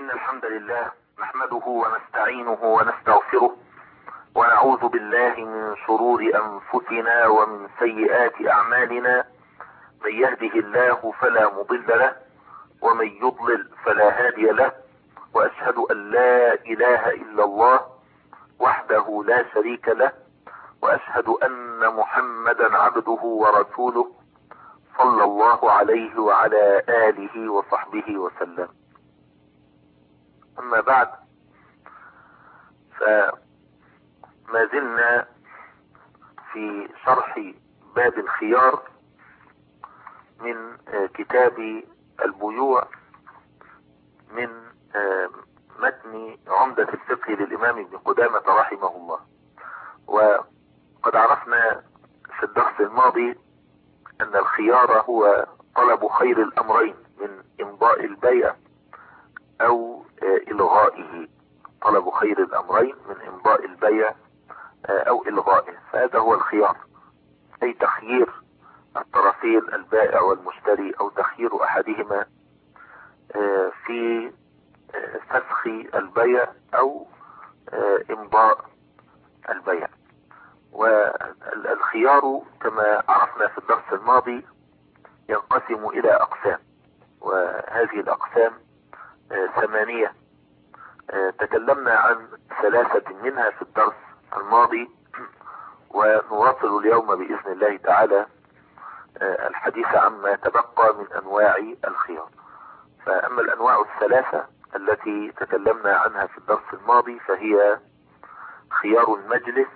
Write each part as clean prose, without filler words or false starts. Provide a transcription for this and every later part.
إن الحمد لله نحمده ونستعينه ونستغفره ونعوذ بالله من شرور أنفسنا ومن سيئات أعمالنا. من يهده الله فلا مضل له ومن يضلل فلا هادي له، وأشهد أن لا إله إلا الله وحده لا شريك له، وأشهد أن محمدا عبده ورسوله صلى الله عليه وعلى آله وصحبه وسلم. أما بعد، فما زلنا في شرح باب الخيار من كتاب البيوع من متن عمدة الفقه للإمام ابن قدامة رحمه الله. وقد عرفنا في الدرس الماضي أن الخيار هو طلب خير الأمرين من إمضاء البيع أو إلغائه، طلب خير الأمرين من إمضاء البيع أو إلغائه، فهذا هو الخيار، أي تخيير الطرفين البائع والمشتري أو تخيير أحدهما في فسخ البيع أو إمضاء البيع. والخيار كما عرفنا في الدرس الماضي ينقسم إلى أقسام، وهذه الأقسام 8. تكلمنا عن 3 منها في الدرس الماضي، ونواصل اليوم بإذن الله تعالى الحديث عما تبقى من أنواع الخيار. فأما الأنواع 3 التي تكلمنا عنها في الدرس الماضي فهي خيار المجلس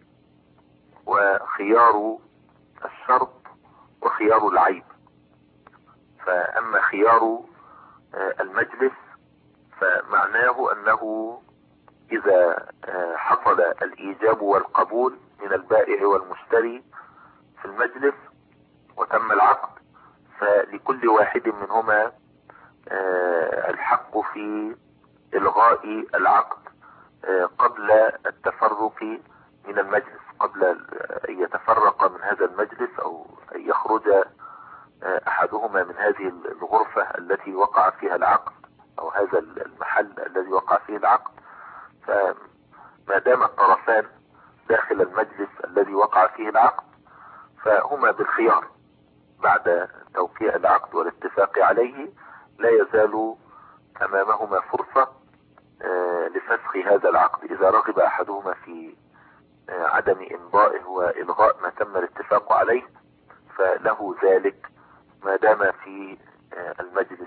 وخيار الشرط وخيار العيب. فأما خيار المجلس فمعناه أنه إذا حصل الإيجاب والقبول من البائع والمشتري في المجلس وتم العقد، فلكل واحد منهما الحق في إلغاء العقد قبل التفرق من المجلس، قبل أن يتفرق من هذا المجلس أو أن يخرج أحدهما من هذه الغرفة التي وقع فيها العقد أو هذا المحل الذي وقع فيه العقد. فما دام الطرفان داخل المجلس الذي وقع فيه العقد فهما بالخيار بعد توقيع العقد والاتفاق عليه، لا يزال أمامهما فرصة لفسخ هذا العقد. إذا رغب أحدهما في عدم إمضائه وإلغاء ما تم الاتفاق عليه فله ذلك ما دام في المجلس.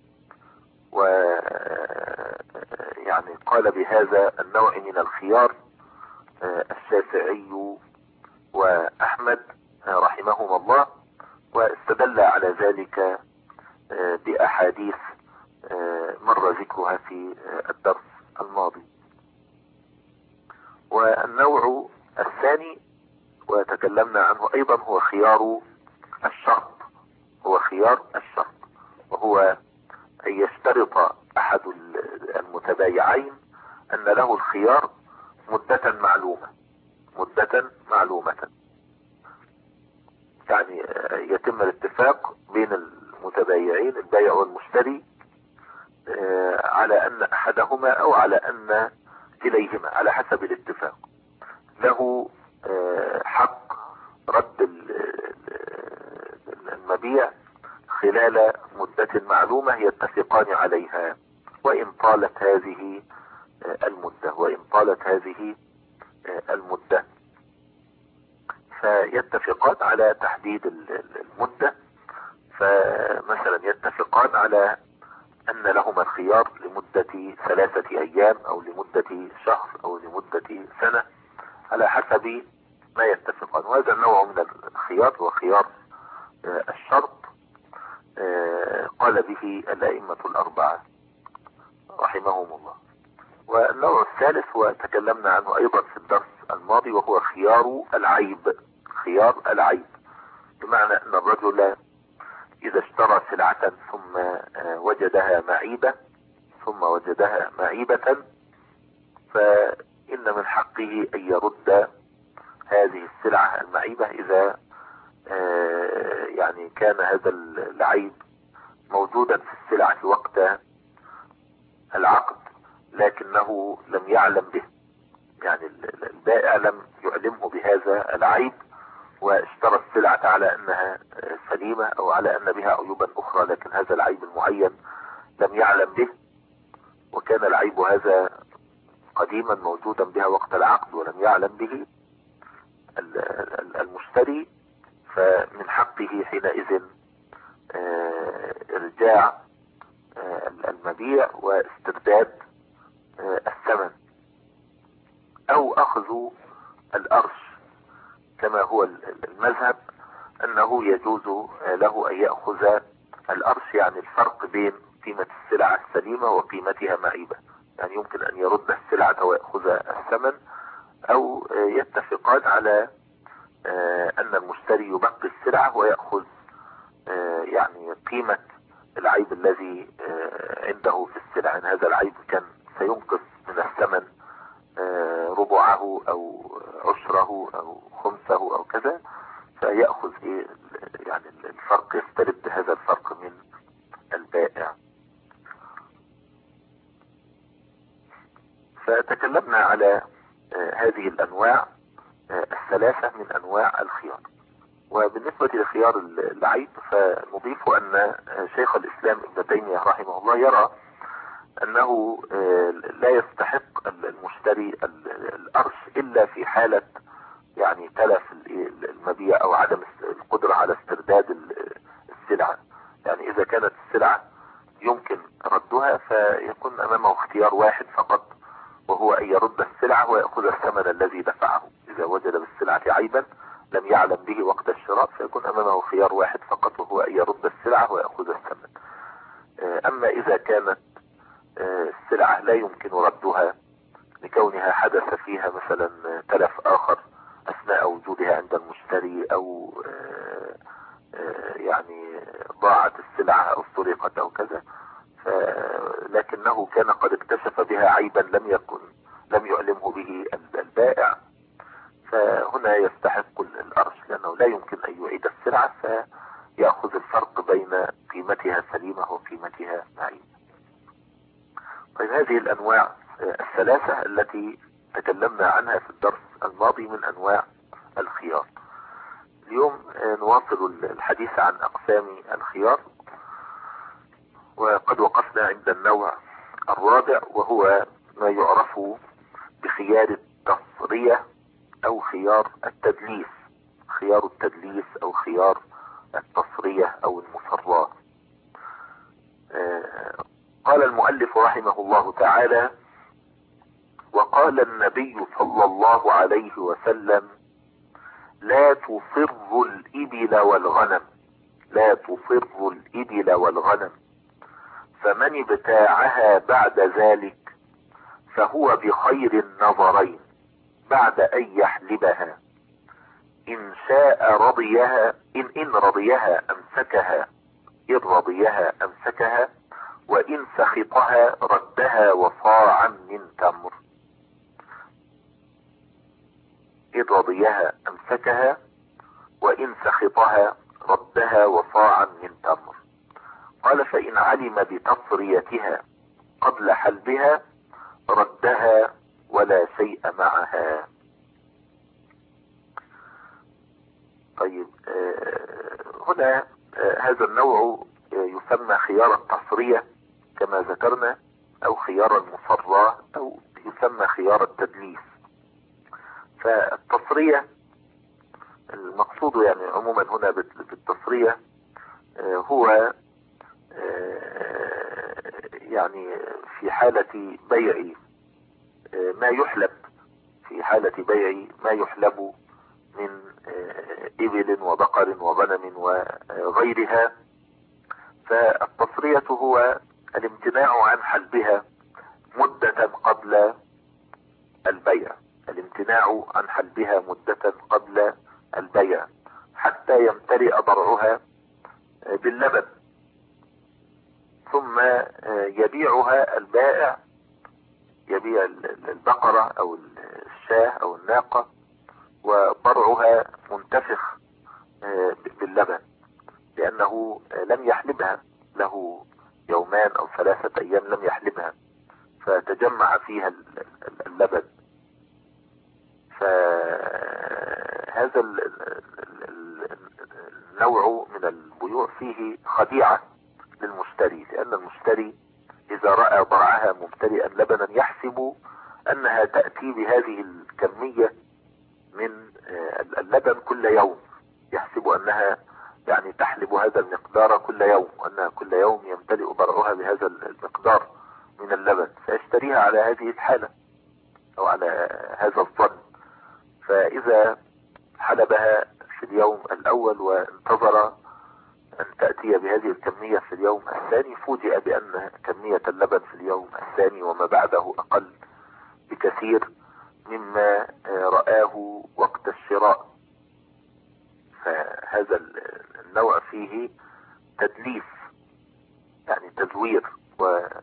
ويعني قال بهذا النوع من الخيار الشافعي وأحمد رحمهما الله، واستدل على ذلك بأحاديث مر ذكرها في الدرس الماضي. والنوع الثاني وتكلمنا عنه أيضا هو خيار الشرط، هو خيار الشرط، وهو أن يشترط أحد المتبايعين أن له الخيار مدة معلومة، مدة معلومة. يعني يتم الاتفاق بين المتبايعين البائع والمشتري على أن أحدهما أو على أن كليهما على حسب الاتفاق له حق رد المبيع خلال مدة معلومة يتفقان عليها، وإن طالت هذه المدة فيتفقان على تحديد المدة. فمثلا يتفقان على أن لهما الخيار لمدة 3 أيام أو لمدة شهر أو لمدة سنة على حسب ما يتفقان. وهذا النوع من الخيار هو خيار الشرط قال به الأئمة الأربعة رحمهم الله. والنوع الثالث وتكلمنا عنه أيضا في الدرس الماضي وهو خيار العيب. خيار العيب بمعنى أن الرجل إذا اشترى سلعة ثم وجدها معيبة فإن من حقه أن يرد هذه السلعة المعيبة إذا يعني كان هذا العيب موجودا في السلعة وقت العقد لكنه لم يعلم به، يعني البائع لم يعلمه بهذا العيب واشترى السلعة على انها سليمة او على ان بها عيوبا اخرى، لكن هذا العيب المعين لم يعلم به، وكان العيب هذا قديما موجودا بها وقت العقد ولم يعلم به المشتري، فمن حقه حينئذ ارجاع المبيع واسترداد الثمن او اخذ الارش، كما هو المذهب انه يجوز له ان يأخذ الارش، يعني الفرق بين قيمة السلعة السليمة وقيمتها معيبة، يعني يمكن ان يرد السلعة ويأخذ الثمن، او يتفقان على ان المشتري يبقي السلعة ويأخذ يعني قيمة العيب الذي عنده في السلعة، يعني هذا العيب كان سينقص من الثمن ربعه او عشره او خمسه او كذا، فيأخذ يعني الفرق، يسترد هذا الفرق من البائع. فتكلمنا على هذه الانواع الثلاثة من انواع الخيار. وبالنسبة لخيار العيب فنضيف ان شيخ الاسلام ابن تيمية رحمه الله يرى انه لا يستحق المشتري الارش الا في حالة يعني تلف المبيع او عدم القدرة على استرداد السلعة، يعني اذا كانت السلعة يمكن ردها فيكون امامه اختيار واحد فقط، وهو ان يرد السلعة ويأخذ الثمن الذي دفعه. اذا وجد بالسلعة عيبا لم يعلم به وقت الشراء فيكون امامه خيار واحد فقط، وهو ان يرد السلعة ويأخذ الثمن. اما اذا كانت السلعة لا يمكن ردها لكونها حدث فيها مثلا تلف اخر اثناء وجودها عند المشتري، او يعني ضاعت السلعة او سرقت او كذا، لكنه كان قد اكتشف بها عيبا لم يعلمه به البائع، فهنا يستحق الارش، لانه لا يمكن ان يعيد السلعة فيأخذ الفرق بين قيمتها سليمة وقيمتها معيبة. طيب، هذه الانواع الثلاثة التي تكلمنا عنها في الدرس الماضي من انواع الخيار. اليوم نواصل الحديث عن اقسام الخيار، وقد وقفنا عند النوع الرابع، وهو ما يعرف بخيار التصرية او خيار التدليس، خيار التدليس او خيار التصرية او المصرات. قال المؤلف رحمه الله تعالى: وقال النبي صلى الله عليه وسلم: لا تصر الإبل والغنم، لا تصر الإبل والغنم، فمن ابتاعها بعد ذلك فهو بخير النظرين بعد أن يحلبها، إن شاء رضيها إن رضيها أمسكها، إن رضيها أمسكها، وإن سخطها ردها وصاعا من تمر. إن رضيها أمسكها، وإن سخطها ردها وصاعا من تمر. قال: فإن علم بتصريتها قبل حلبها ردها ولا شيء معها. طيب، هنا هذا النوع يسمى خيار التصرية كما ذكرنا، او خيار المصراه، او يسمى خيار التدليس. فالتصرية المقصود يعني عموما هنا بالتصرية هو يعني في حالة بيع ما يحلب، في حالة بيع ما يحلب من إبل وبقر وغنم وغيرها. فالتصرية هو الامتناع عن حلبها مدة قبل البيع، الامتناع عن حلبها مدة قبل البيع حتى يمتلئ ضرعها باللبن، ثم يبيعها البائع، يبيع البقرة او الشاة او الناقة وضرعها منتفخ باللبن، لانه لم يحلبها، له يومان او 3 ايام لم يحلبها، اجتمع فيها اللبن. فهذا النوع من البيوع فيه خديعة للمشتري، لأن المشتري إذا رأى ضرعها ممتلئا لبنا يحسب أنها تأتي بهذه الكمية من اللبن كل يوم، يحسب أنها يعني تحلب هذا المقدار كل يوم، وأنها كل يوم يمتلئ ضرعها بهذا المقدار من اللبن، فيشتريها على هذه الحالة أو على هذا الظن. فإذا حلبها في اليوم الأول وانتظر أن تأتي بهذه الكمية في اليوم الثاني، فوجئ بأن كمية اللبن في اليوم الثاني وما بعده أقل بكثير مما رآه وقت الشراء. فهذا النوع فيه تدليس، يعني تزوير ونوع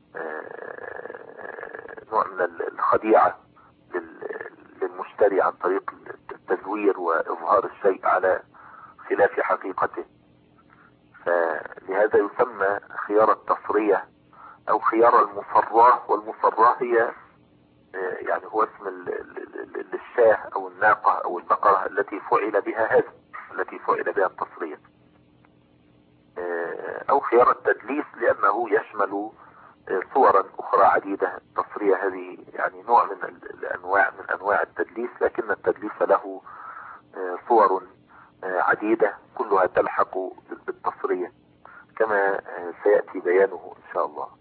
من الخديعة للمشتري عن طريق التزوير وإظهار الشيء على خلاف حقيقته. فلهذا يسمى خيار التصرية أو خيار المصراه، والمصراه هي يعني هو اسم للشاه أو الناقة أو البقرة التي فعل بها هذا، التي فعل بها التصرية، أو خيار التدليس لأنه يشمل صورا أخرى عديدة. التصرية هذه يعني نوع من أنواع التدليس، لكن التدليس له صور عديدة كلها تلحق بالتصرية كما سيأتي بيانه إن شاء الله.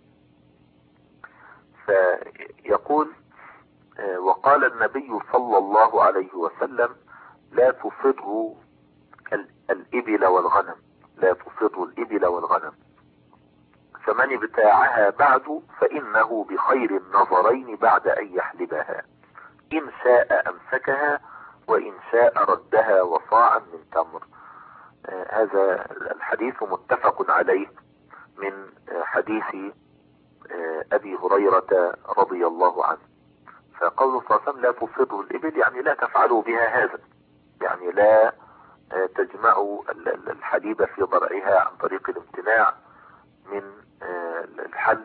فيقول: وقال النبي صلى الله عليه وسلم: لا تصروا الإبل والغنم، لا تصروا الإبل والغنم، فمن ابتاعها بعد فإنه بخير النظرين بعد أن يحلبها، إن شاء أمسكها وإن شاء ردها وصاعا من تمر. هذا الحديث متفق عليه من حديث أبي هريرة رضي الله عنه. فقوله صلى الله عليه وسلم: لا تصروا الإبل، يعني لا تفعلوا بها هذا، يعني لا تجمعوا الحليب في ضرعها عن طريق الامتناع من الحل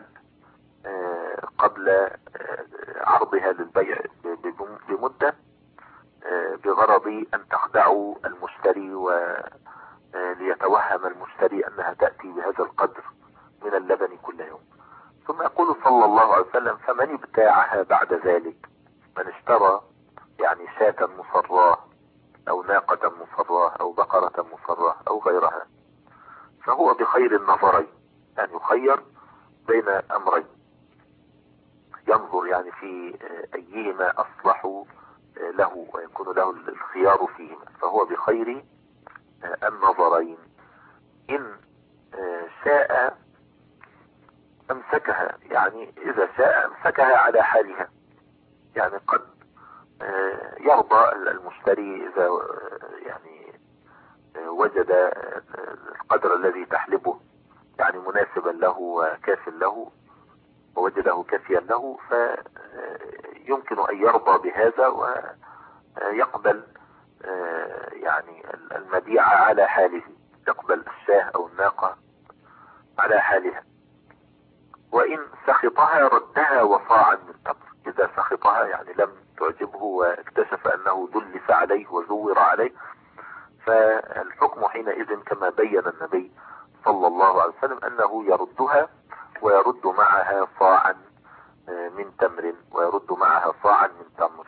قبل عرضها للبيع بمدة، بغرض أن تخدعوا المشتري وليتوهم المشتري أنها تأتي بهذا القدر من اللبن كل يوم. ثم يقول صلى الله عليه وسلم: فمن ابتاعها بعد ذلك، من اشترى يعني شاة مصراه أو ناقة مصراه أو بقرة مصراه أو غيرها، فهو بخير النظرين، يعني يخير بين أمرين، ينظر يعني في أيهما أصلح له ويكون له الخيار فيهما، فهو بخير النظرين. إن شاء أمسكها، يعني إذا شاء أمسكها على حالها، يعني قد يرضى المشتري إذا يعني وجد القدر الذي تحلبه يعني مناسبا له وكاف له، ووجده كافيا له، فيمكن أن يرضى بهذا ويقبل يعني المبيع على حاله، يقبل الشاه أو الناقة على حالها. وإن سخطها ردها وصاعا من تمر، إذا سخطها يعني لم تعجبه واكتشف أنه دلس عليه وزور عليه، فالحكم حينئذ كما بين النبي صلى الله عليه وسلم أنه يردها ويرد معها صاعا من تمر، ويرد معها صاعا من تمر.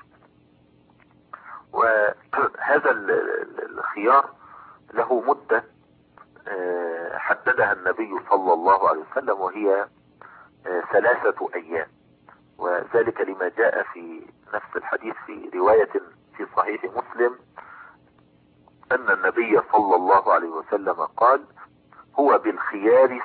وهذا الخيار له مدة حددها النبي صلى الله عليه وسلم، وهي 3 أيام، وذلك لما جاء في نفس الحديث في رواية في صحيح مسلم أن النبي صلى الله عليه وسلم قال: هو بالخيار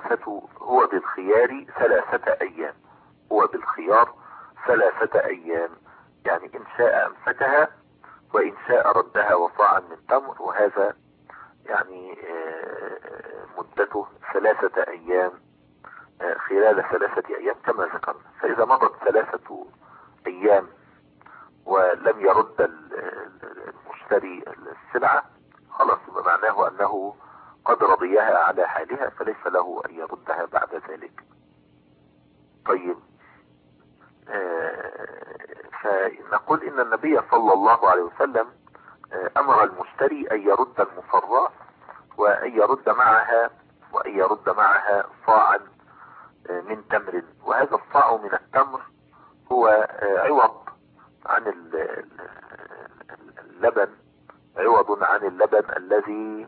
3 أيام، هو بالخيار 3 أيام، يعني إن شاء أمسكها وإن شاء ردها وصاعا من تمر، وهذا يعني مدته 3 أيام، خلال 3 أيام كما ذكرنا. فإذا مضت 3 أيام ولم يرد المشتري السلعة، خلاص معناه أنه قد رضيها على حالها، فليس له أن يردها بعد ذلك. طيب، فنقول ان النبي صلى الله عليه وسلم امر المشتري ان يرد المصراة وان يرد معها صاعا من تمر. وهذا الصاع من التمر هو عوض عن اللبن، عوض عن اللبن الذي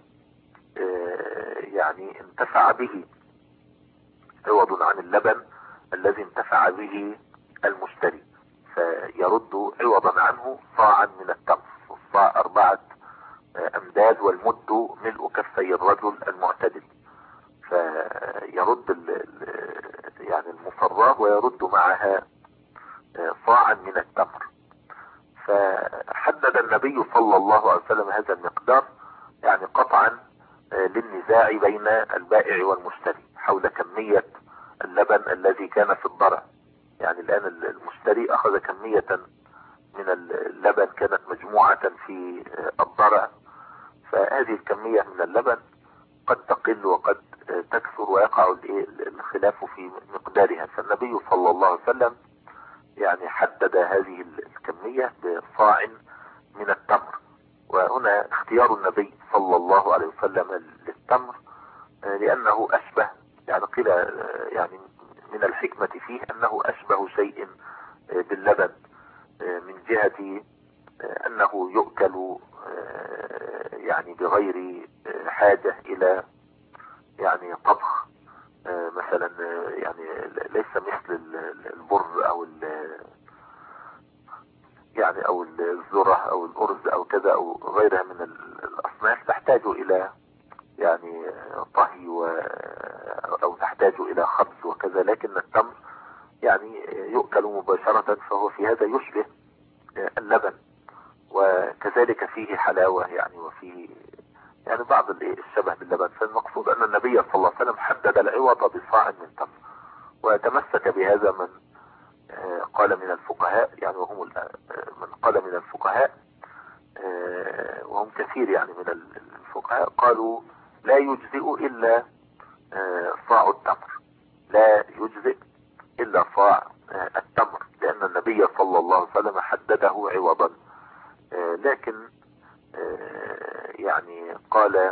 يعني انتفع به، عوض عن اللبن الذي انتفع به المشتري، فيرد عوضا عنه صاعا من التمر. الصاع 4 أمداد، والمد ملء كفي الرجل المعتدل. فيرد يعني المصراه ويرد معها صاعا من التمر. فحدد النبي صلى الله عليه وسلم هذا المقدار يعني قطعا للنزاع بين البائع والمشتري حول كمية اللبن الذي كان في الضرع. يعني الآن المشتري أخذ كمية من اللبن كانت مجموعة في الضرع، فهذه الكمية من اللبن قد تقل وقد تكثر ويقع الخلاف في مقدارها. فالنبي صلى الله عليه وسلم يعني حدد هذه الكمية بصاع من التمر. وهنا اختيار النبي صلى الله عليه وسلم للتمر لأنه أشبه، يعني قيل يعني من الحكمة فيه أنه أشبه شيء باللبن من جهة أنه يؤكل يعني بغير حاجة إلى يعني طبخ مثلا، يعني ليس مثل البر أو يعني أو الذرة أو الأرز أو كذا أو غيرها من الأصناف تحتاج إلى يعني طهي أو تحتاج إلى خبز وكذا. لكن التمر يعني يؤكل مباشرة، فهو في هذا يشبه اللبن، وكذلك فيه حلاوة يعني، وفيه يعني بعض الشبه باللبن. فالمقصود أن النبي صلى الله عليه وسلم حدد العوض بصاع من تمر، وتمسك بهذا من قال من الفقهاء، يعني وهم من قال من الفقهاء وهم كثير يعني من الفقهاء قالوا لا يجزئ إلا صاع التمر، لا يجزئ إلا صاع التمر، لأن النبي صلى الله عليه وسلم حدده عوضا. لكن يعني قال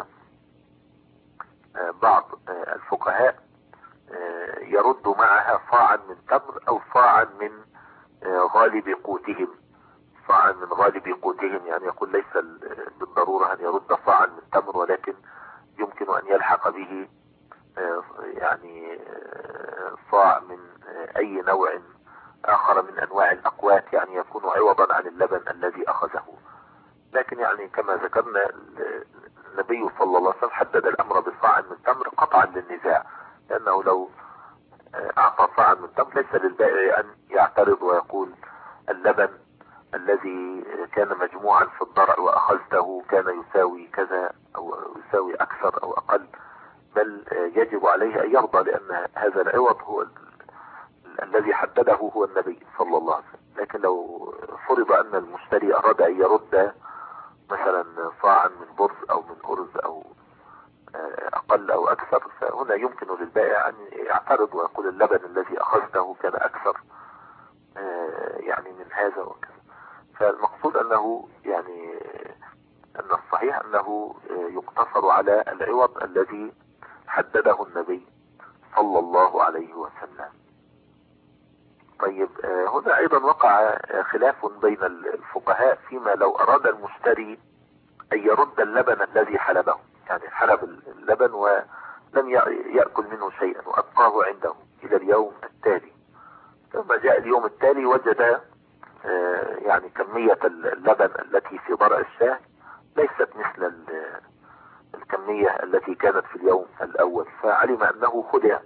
بعض الفقهاء يرد معها صاعا من تمر أو صاعا من غالب قوتهم، صاعا من غالب قوتهم، يعني يقول ليس بالضرورة أن يرد صاعا من تمر، ولكن يمكن أن يلحق به يعني صاع من أي نوع آخر من أنواع الأقوات، يعني يكون عوضا عن اللبن الذي أخذه. لكن يعني كما ذكرنا النبي صلى الله عليه وسلم حدد الأمر بصاع من تمر قطعا للنزاع، لأنه لو أعطى صاعا من تمر ليس للبائع أن يعترض ويقول اللبن الذي كان مجموعا في الضرع وأخذته كان يساوي كذا أو يساوي أكثر أو أقل، بل يجب عليه أن يرضى، لأن هذا العوض هو الذي حدده هو النبي صلى الله عليه وسلم. لكن لو فرض أن المشتري أراد أن يرد مثلا صاعا من بر أو من أرز أو أقل أو أكثر، فهنا يمكن للبائع أن يعترض ويقول اللبن الذي أخذته كان أكثر يعني من هذا وكذا. فالمقصود أنه يعني أن الصحيح أنه يقتصر على العوض الذي حدده النبي صلى الله عليه وسلم. طيب هنا أيضا وقع خلاف بين الفقهاء فيما لو أراد المشتري أن يرد اللبن الذي حلبه، يعني حلب اللبن ولم يأكل منه شيئا وأبقاه عنده إلى اليوم التالي، ثم جاء اليوم التالي وجد يعني كمية اللبن التي في ضرع الشاة ليست مثل الكمية التي كانت في اليوم الأول، فعلم أنه خدع.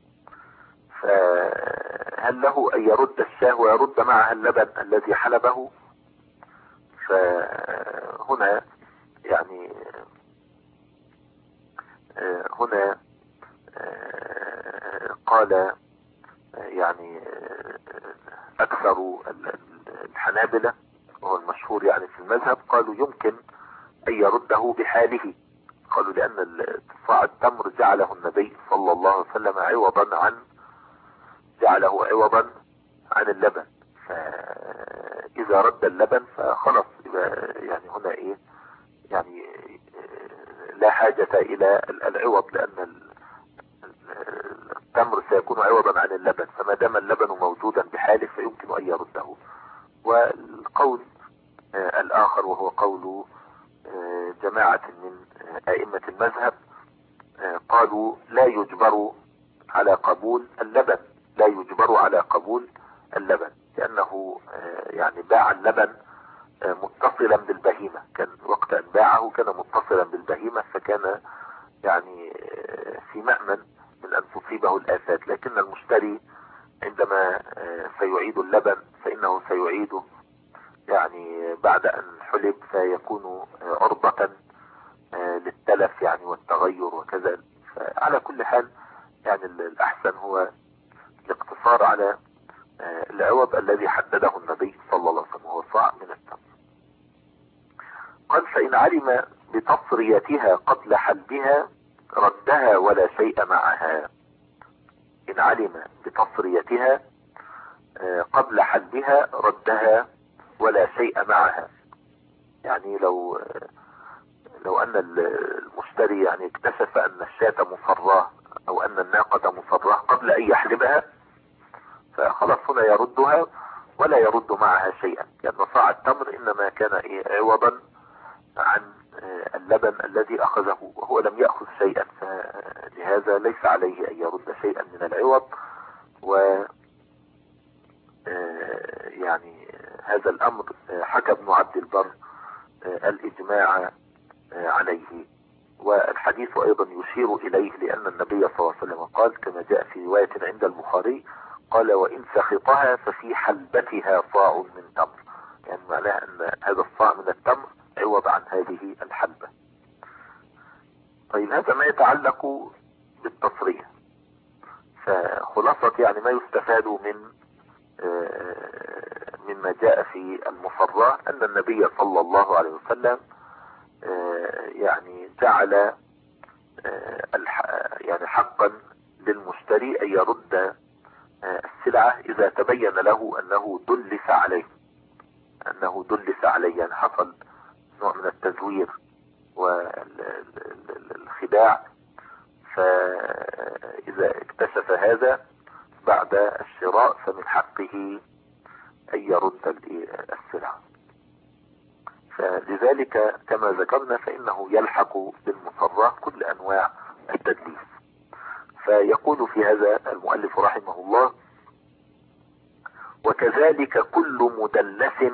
فهل له أن يرد الشاة ويرد معها اللبن الذي حلبه؟ فهنا يعني هنا قال يعني أكثر الحنابلة وهو المشهور يعني في المذهب قالوا يمكن أن يرده بحاله، قالوا لأن صاع التمر جعله النبي صلى الله عليه وسلم عوضا عن اللبن، فإذا رد اللبن فخلاص يعني هنا ايه، يعني لا حاجة الى العوض، لان التمر سيكون عوضا عن اللبن، فما دام اللبن موجودا بحاله فيمكن ان يرده. والقول الاخر وهو قول جماعة من ائمة المذهب، قالوا لا يجبر على قبول اللبن، لا يجبر على قبول اللبن، لانه يعني باع اللبن متصلا بالبهيمة، كان وقت ان باعه كان متصلا بالبهيمة، فكان يعني في مأمن من ان تصيبه الآفات. لكن المشتري عندما سيعيد اللبن فانه سيعيده يعني بعد ان حلب، فيكون عرضة للتلف يعني والتغير وكذا. فعلى كل حال يعني الاحسن هو الاقتصار على العوض الذي حدده النبي صلى الله عليه وسلم، وهو صاع من التمر. قال فإن علم بتصريتها قبل حلبها ردها ولا شيء معها. إن علم بتصريتها قبل حلبها ردها ولا شيء معها. يعني لو أن المشتري يعني اكتشف أن الشاة مصراه أو أن الناقة مصراه قبل أن يحلبها، فخلاص هنا يردها ولا يرد معها شيئا، لأن صاع التمر إنما كان عوضا عن اللبن الذي أخذه، وهو لم يأخذ شيئا، فلهذا ليس عليه أن يرد شيئا من العوض. و يعني هذا الأمر حكى ابن عبد البر الإجماع عليه، والحديث أيضا يشير إليه، لأن النبي صلى الله عليه وسلم قال كما جاء في رواية عند البخاري، قال وإن سخطها ففي حلبتها صاع من تمر، يعني معناها أن هذا الصاع من التمر عوض عن هذه الحلبة. طيب هذا ما يتعلق بالتصريح. فخلاصة يعني ما يستفاد مما جاء في المصراه أن النبي صلى الله عليه وسلم يعني جعل يعني حقا للمشتري أن يرد السلعة إذا تبين له أنه دلس عليه، يعني حصل نوع من التزوير والخداع. فإذا اكتشف هذا بعد الشراء فمن حقه أن يرد السلعة. فلذلك كما ذكرنا فإنه يلحق بالمصرات كل أنواع التدليس. فيقول في هذا المؤلف رحمه الله: وكذلك كل مدلس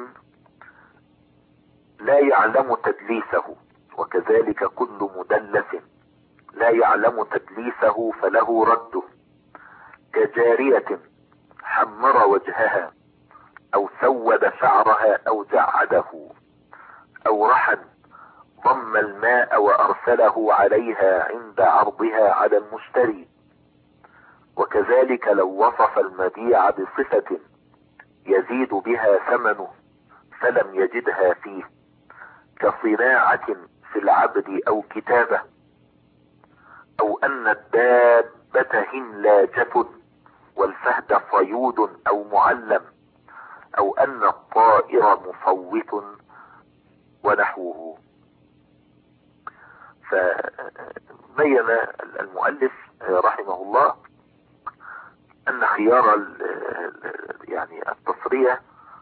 لا يعلم تدليسه، وكذلك كل مدلس لا يعلم تدليسه فله رده، كجارية حمر وجهها أو سود شعرها أو جعده، أو رحى ضم الماء وأرسله عليها عند عرضها على المشتري. وكذلك لو وصف المبيع بصفة يزيد بها ثمنه فلم يجدها فيه، كصناعة في العبد أو كتابة، أو أن الدابة هملاجة والفهد صيود أو معلم، أو أن الطائر مصوت ونحوه. فبين المؤلف رحمه الله أن خيار يعني التصرية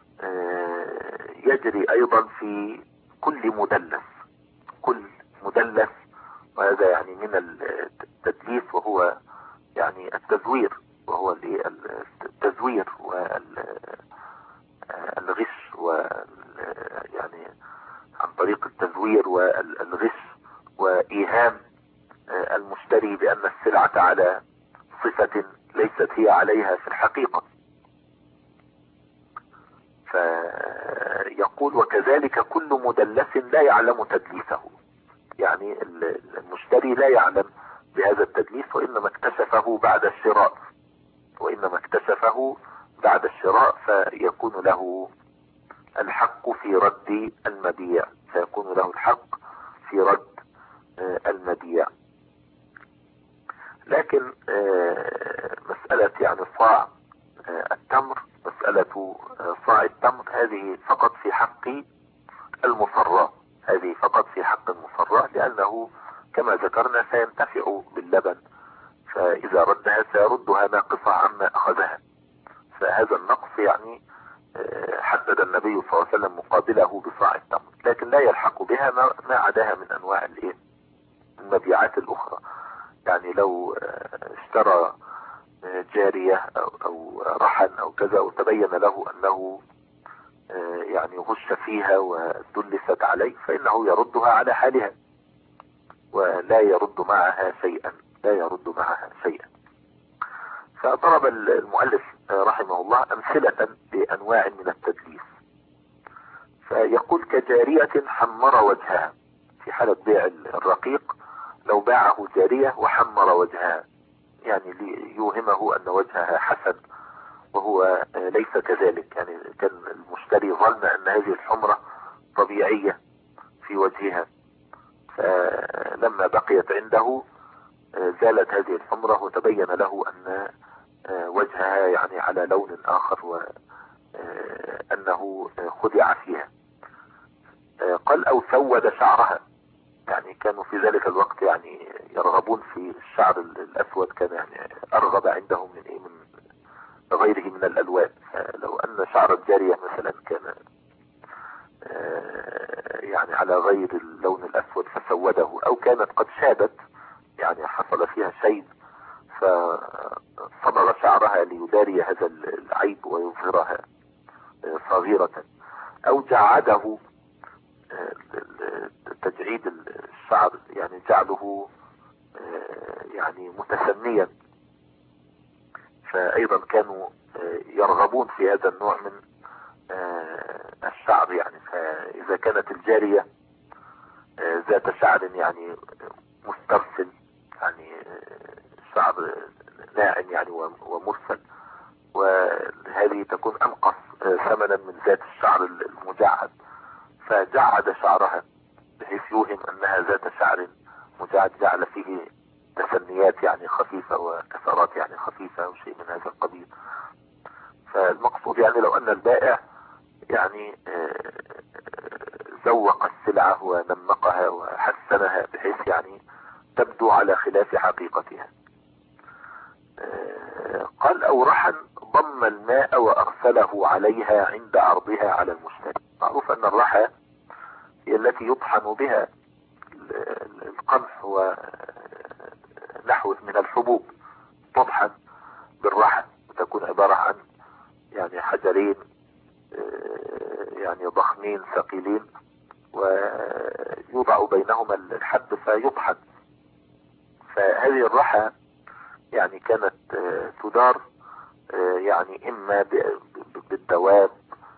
يجري أيضا في كل مدلس، وهذا يعني من التدليس، وهو يعني التزوير، وهو التزوير والغش، يعني عن طريق التزوير والغش وإيهام المشتري بأن السلعة على صفة ليست هي عليها في الحقيقة. فيقول وكذلك كل مدلس لا يعلم تدليسه، يعني المشتري لا يعلم بهذا التدليس، وإنما اكتشفه بعد الشراء، فيكون له الحق في رد المبيع. لكن مسألة يعني صاع التمر مسألة صاع التمر هذه فقط في حق المصرى، هذه فقط في حق المصرى، لأنه كما ذكرنا سينتفع باللبن، فإذا ردها سيردها ناقصة عما أخذها. فهذا النقص يعني حدد النبي صلى الله عليه وسلم مقابله بصاع التمر، لكن لا يلحق بها ما عداها من أنواع المبيعات الأخرى. يعني لو اشترى جارية أو رحل أو كذا وتبين له أنه يعني غش فيها ودلست عليه، فإنه يردها على حالها ولا يرد معها شيئا، لا يرد معها شيئا. فضرب المؤلف رحمه الله أمثلة لأنواع من التدليس، فيقول كجارية حمر وجهها، في حالة بيع الرقيق لو باعه جارية وحمر وجهها، يعني ليوهمه أن وجهها حسن وهو ليس كذلك، يعني كان المشتري ظن أن هذه الحمرة طبيعية في وجهها، فلما بقيت عنده زالت هذه الحمرة وتبين له أن وجهها يعني على لون آخر وأنه خدع فيها. قال أو سود شعرها، يعني كانوا في ذلك الوقت يعني يرغبون في الشعر الأسود، كان يعني أرغب عندهم من غيره من الألوان. فلو أن شعر الجارية مثلا كان يعني على غير اللون الأسود فسوده، أو كانت قد شابت يعني حصل فيها شيب فصبغ شعرها ليداري هذا العيب ويظهرها صغيرة، أو جعده، تجعيد الشعر يعني جعله يعني متسميا، فأيضا كانوا يرغبون في هذا النوع من الشعر. يعني فإذا كانت الجارية ذات شعر يعني مسترسل، يعني شعر ناعم يعني ومرسل، وهذه تكون أنقص ثمنا من ذات الشعر المجعد، فجعد شعرها بحيث يوهم أنها ذات شعر مجعد، جعل فيه تسنيات يعني خفيفة وكسرات يعني خفيفة أو شيء من هذا القبيل. فالمقصود يعني لو أن البائع يعني زوق السلعة ونمقها وحسنها بحيث يعني تبدو على خلاف حقيقتها. قال أو رحن ضم الماء وأرسله عليها عند عرضها على المشتري. معروف أن الرحى هي التي يطحن بها القمح ونحوه من الحبوب، تطحن بالرحى وتكون عبارة عن يعني حجرين يعني ضخمين ثقيلين، ويوضع بينهما الحب فيطحن. فهذه الرحى يعني كانت تدار يعني إما بالدواب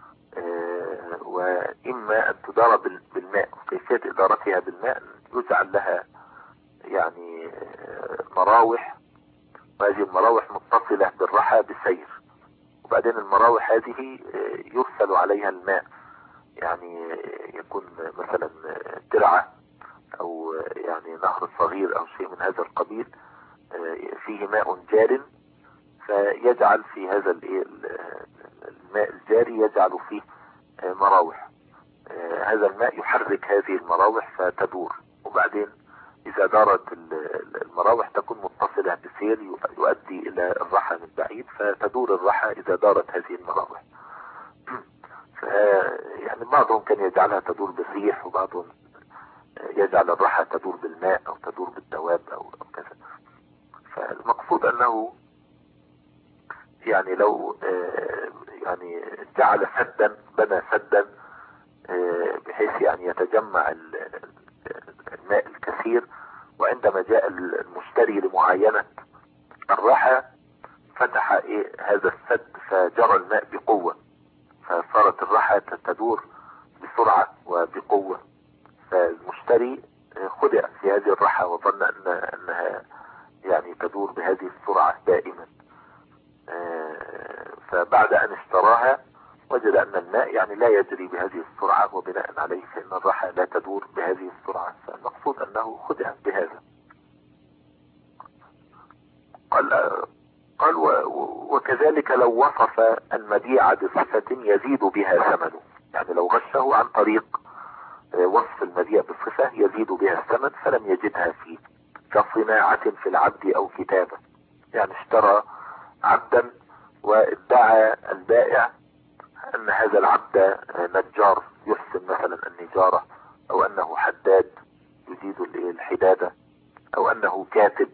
وإما أن تدار بالماء. كيفية إدارتها بالماء يجعل لها يعني مراوح، وهذه المراوح متصلة بالرحى بسير، وبعدين المراوح هذه يرسل عليها الماء، يعني يكون مثلا ترعة أو يعني نهر صغير أو شيء من هذا القبيل فيه ماء جار، فيجعل في هذا الماء الجاري يجعل فيه مراوح. هذا الماء يحرك هذه المراوح فتدور، وبعدين إذا دارت المراوح تكون متصلة بسير يؤدي إلى الرحى من بعيد، فتدور الرحى إذا دارت هذه المراوح. يعني بعضهم كان يجعلها تدور بالريح، وبعضهم يجعل الرحى تدور بالماء أو تدور بالدواب أو كذا. فالمقصود أنه يعني لو يعني جعل سدا، بنى سدا بحيث يعني يتجمع الماء الكثير، وعندما جاء المشتري لمعاينة الرحى فتح هذا السد فجرى الماء بقوة، فصارت الرحى تدور بسرعة وبقوة، فالمشتري خدع في هذه الرحى وظن أنها يعني تدور بهذه السرعة دائما. فبعد أن اشتراها وجد أن الماء يعني لا يجري بهذه السرعة، وبناء عليه فإن الرحى لا تدور بهذه السرعة، فالمقصود أنه خدع بهذا. قال قال وكذلك لو وصف المبيع بصفة يزيد بها ثمنه، يعني لو غشه عن طريق وصف المبيع بصفة يزيد بها الثمن فلم يجدها فيه، كصناعة في العبد او كتابة، يعني اشترى عبدا وادعى البائع ان هذا العبد نجار يحسن مثلا النجارة، او انه حداد يجيد الحدادة، او انه كاتب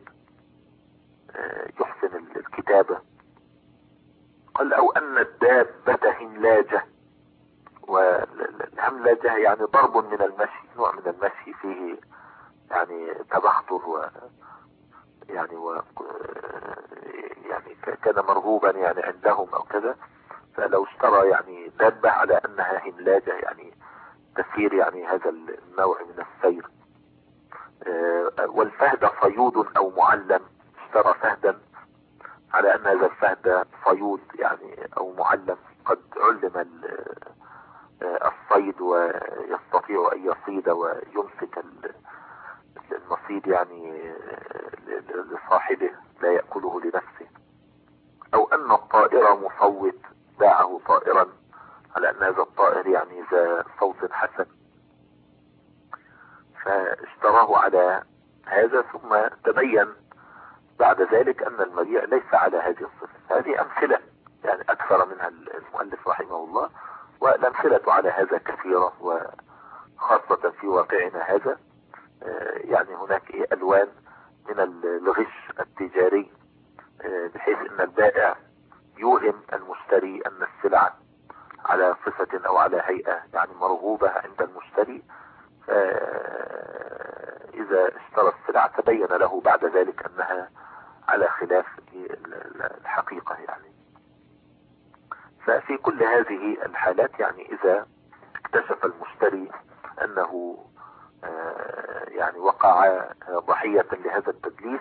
يحسن الكتابة. قال او ان الدابة هملاجة، والهملاجة يعني ضرب من المشي، نوع من المشي فيه يعني تبختر يعني كان مرغوبا يعني عندهم او كذا، فلو اشترى يعني دابة على انها هملاجة يعني تسير يعني هذا النوع من السير. والفهد صيود او معلم، اشترى فهدا على ان هذا الفهد صيود يعني او معلم، قد علم الصيد ويستطيع ان يصيد ويمسك المصيد يعني لصاحبه لا يأكله لنفسه. او ان الطائر مصوت، باعه طائرا على ان هذا الطائر يعني ذا صوت حسن، فاشتراه على هذا، ثم تبين بعد ذلك ان المبيع ليس على هذه الصفة. هذه امثلة يعني اكثر منها المؤلف رحمه الله، والامثلة على هذا كثيرة، وخاصة في واقعنا هذا يعني هناك الوان من الغش التجاري، بحيث ان البائع يوهم المشتري ان السلعة على صفة او على هيئة يعني مرغوبة عند المشتري، اذا اشترى السلعة تبين له بعد ذلك انها على خلاف الحقيقة يعني. ففي كل هذه الحالات يعني اذا اكتشف المشتري انه يعني وقع ضحية لهذا التدليس،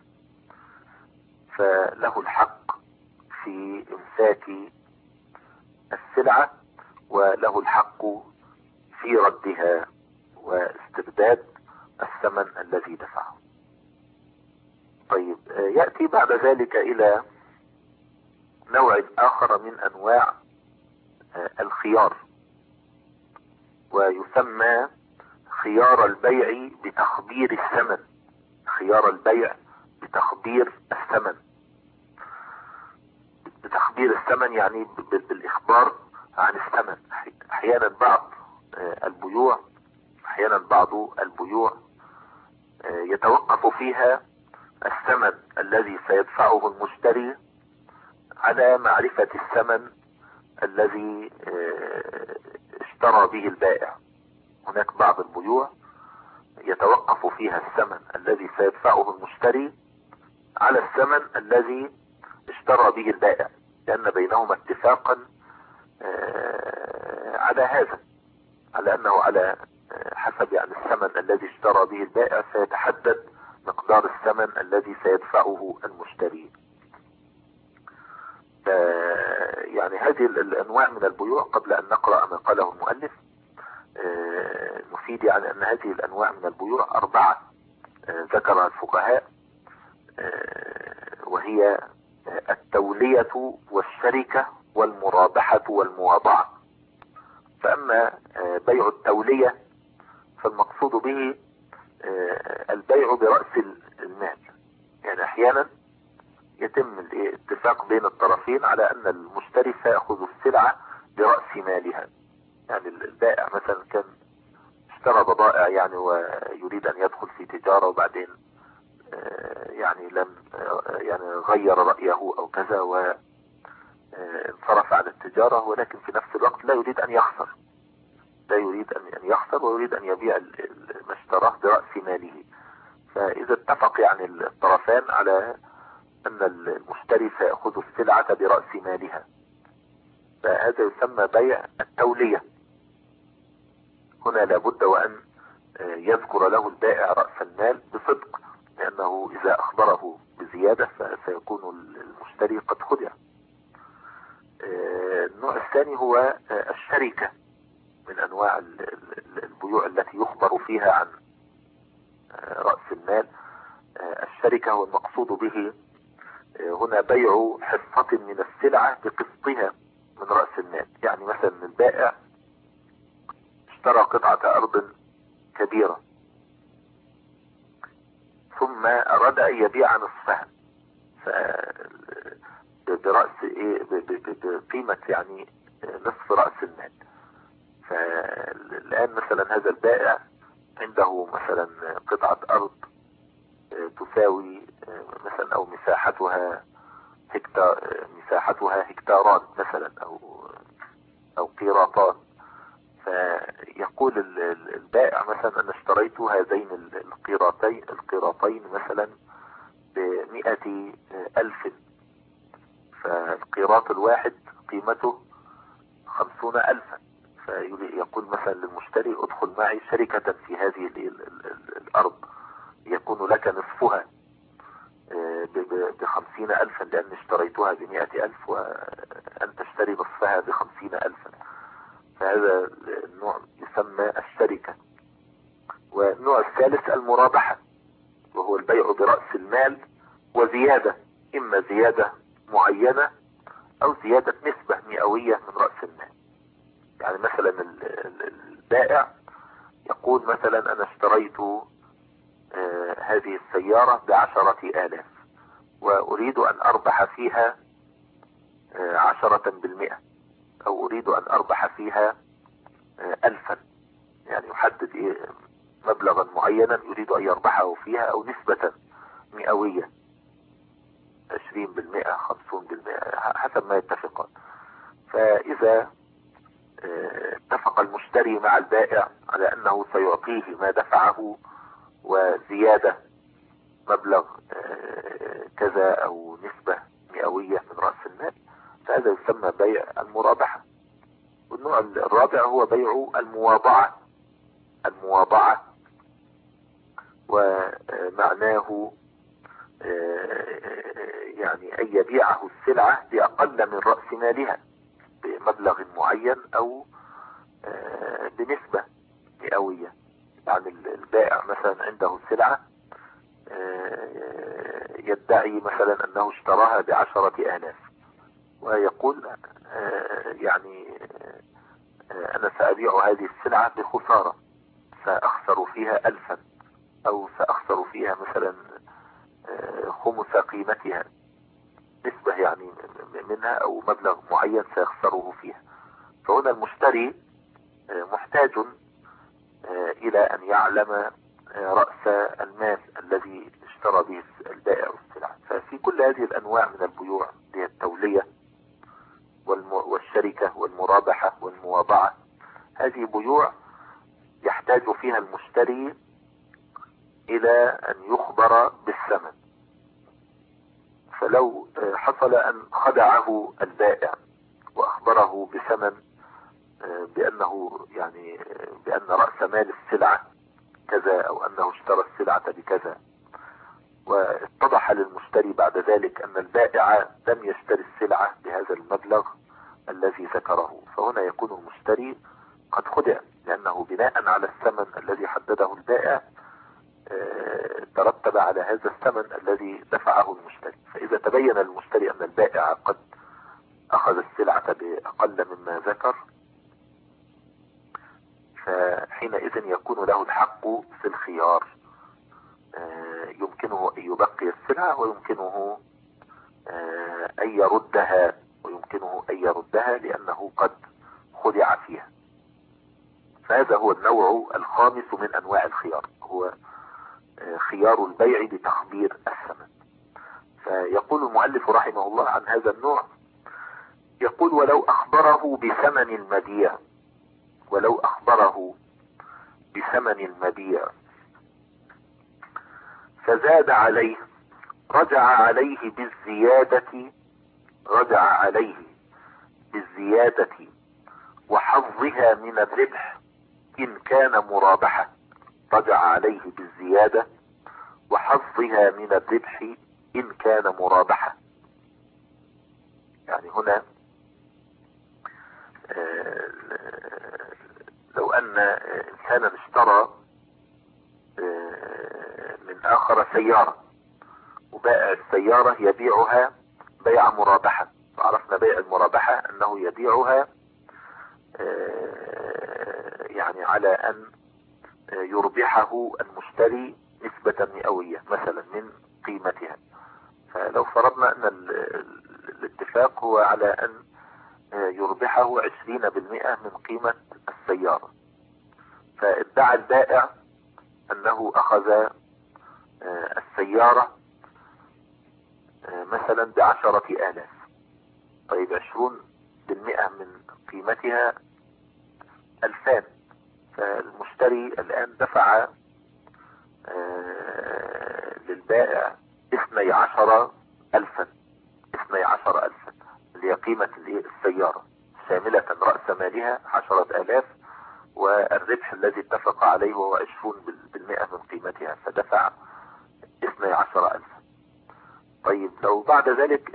فله الحق في امساك السلعة، وله الحق في ردها واسترداد الثمن الذي دفعه. طيب يأتي بعد ذلك الى نوع اخر من انواع الخيار، ويسمى خيار البيع بتخبير الثمن. خيار البيع بتخبير الثمن. بتخبير الثمن يعني بالاخبار عن الثمن. احيانا بعض البيوع يتوقف فيها الثمن الذي سيدفعه المشتري على معرفة الثمن الذي اشترى به البائع. هناك بعض البيوع يتوقف فيها الثمن الذي سيدفعه المشتري على الثمن الذي اشترى به البائع، لأن بينهما اتفاقا على هذا، على أنه على حسب يعني الثمن الذي اشترى به البائع سيتحدد مقدار الثمن الذي سيدفعه المشتري. يعني هذه الأنواع من البيوع، قبل أن نقرأ ما قاله المؤلف نفيد يعني أن هذه الأنواع من البيوع 4 ذكرها الفقهاء، وهي التولية والشركة والمرابحة والمواضعة. فأما بيع التولية فالمقصود به البيع برأس المال، يعني أحيانا يتم الاتفاق بين الطرفين على أن المشتري سيأخذ السلعة برأس مالها. يعني البائع مثلا كان اشترى بضائع يعني ويريد أن يدخل في تجارة، وبعدين يعني لم يعني غير رأيه أو كذا وانصرف عن التجارة، ولكن في نفس الوقت لا يريد أن يخسر، ويريد أن يبيع ما اشتراه برأس ماله. فإذا اتفق يعني الطرفان على أن المشتري سيأخذ السلعة برأس مالها، فهذا يسمى بيع التولية. هنا لابد وأن يذكر له البائع رأس المال بصدق، لأنه إذا أخبره بزيادة فسيكون المشتري قد خدع. النوع الثاني هو الشركة، من أنواع البيوع التي يخبر فيها عن رأس المال. الشركة هو المقصود به هنا بيع حصة من السلعة بقسطها من رأس المال. يعني مثلا البائع اشترى قطعة أرض كبيرة ثم أراد أن يبيع نصفها برأس بقيمة يعني نصف رأس المال. فالآن مثلا هذا البائع عنده مثلا قطعة أرض تساوي مثلا أو مساحتها هكتارات مثلا أو قيراطات. فيقول البائع مثلا أنا اشتريت هذين القيراطين مثلا ب100,000. فالقيراط الواحد قيمته 50,000. فيقول مثلا للمشتري ادخل معي شركة في هذه الأرض يكون لك نصفها ب50,000 لأني اشتريتها ب100,000 وأن تشتري نصفها ب50,000. فهذا النوع يسمى الشركة. والنوع الثالث المرابحة، وهو البيع برأس المال وزيادة، إما زيادة معينة أو زيادة نسبة مئوية من رأس المال. يعني مثلا البائع يقول مثلا أنا اشتريت هذه السيارة ب10,000 وأريد أن أربح فيها 10%، أو أريد أن أربح فيها 1,000. يعني يحدد مبلغا معينا يريد أن يربحه فيها أو نسبة مئوية 20%، 50%، حسب ما يتفقان. فإذا اتفق المشتري مع البائع على أنه سيعطيه ما دفعه وزيادة مبلغ كذا أو نسبة مئوية من رأس المال، فهذا يسمى بيع المرابحة. والنوع الرابع هو بيع المواضعة. ومعناه يعني أن يبيعه السلعة بأقل من رأس مالها بمبلغ معين أو بنسبة مئوية. يعني البائع مثلا عنده سلعة يدعي مثلا أنه اشتراها ب10,000 ويقول يعني أنا سأبيع هذه السلعة بخسارة، سأخسر فيها 1,000 أو سأخسر فيها مثلا خمس قيمتها، نسبة يعني منها أو مبلغ معين سيخسره فيها. فهنا المشتري محتاج إلى أن يعلم رأس المال الذي اشترى به البائع السلعة. ففي كل هذه الأنواع من البيوع، هي التولية والشركة والمرابحة والمواضعة، هذه بيوع يحتاج فيها المشتري إلى أن يخبر بالثمن. فلو حصل أن خدعه البائع وأخبره بثمن بأنه يعني بأن رأس مال السلعة كذا أو أنه اشترى السلعة بكذا، واتضح للمشتري بعد ذلك أن البائع لم يشتري السلعة بهذا المبلغ الذي ذكره، فهنا يكون المشتري قد خدع، لأنه بناء على الثمن الذي حدده البائع ترتب على هذا الثمن الذي دفعه المشتري. فإذا تبين للمشتري أن البائع قد أخذ السلعة بأقل مما ذكر، فحينئذ يكون له الحق في الخيار. يمكنه أن يبقي السلعة ويمكنه أن يردها لأنه قد خدع فيها. فهذا هو النوع الخامس من أنواع الخيار، هو خيار البيع بتخبير الثمن. فيقول المؤلف رحمه الله عن هذا النوع، يقول ولو أخبره بثمن المبيع فزاد عليه رجع عليه بالزيادة وحظها من الربح إن كان مرابحة. رجع عليه بالزيادة وحظها من الربح إن كان مرابحة. يعني هنا لو أن إنسانا اشترى من آخر سيارة، بائع السيارة يبيعها بيع مرابحة. عرفنا بيع المرابحة أنه يبيعها يعني على أن يربحه المشتري نسبة مئوية مثلا من قيمتها. فلو فرضنا أن الاتفاق هو على أن يربحه 20% من قيمة السيارة، فادعى البائع أنه أخذ السيارة مثلا ب10,000. طيب 20% من قيمتها 2000، فالمشتري الآن دفع للبائع 12,000 اللي هي قيمة السيارة شاملة رأس مالها 10,000 والربح الذي اتفق عليه هو 20% من قيمتها، فدفع 12,000. طيب لو بعد ذلك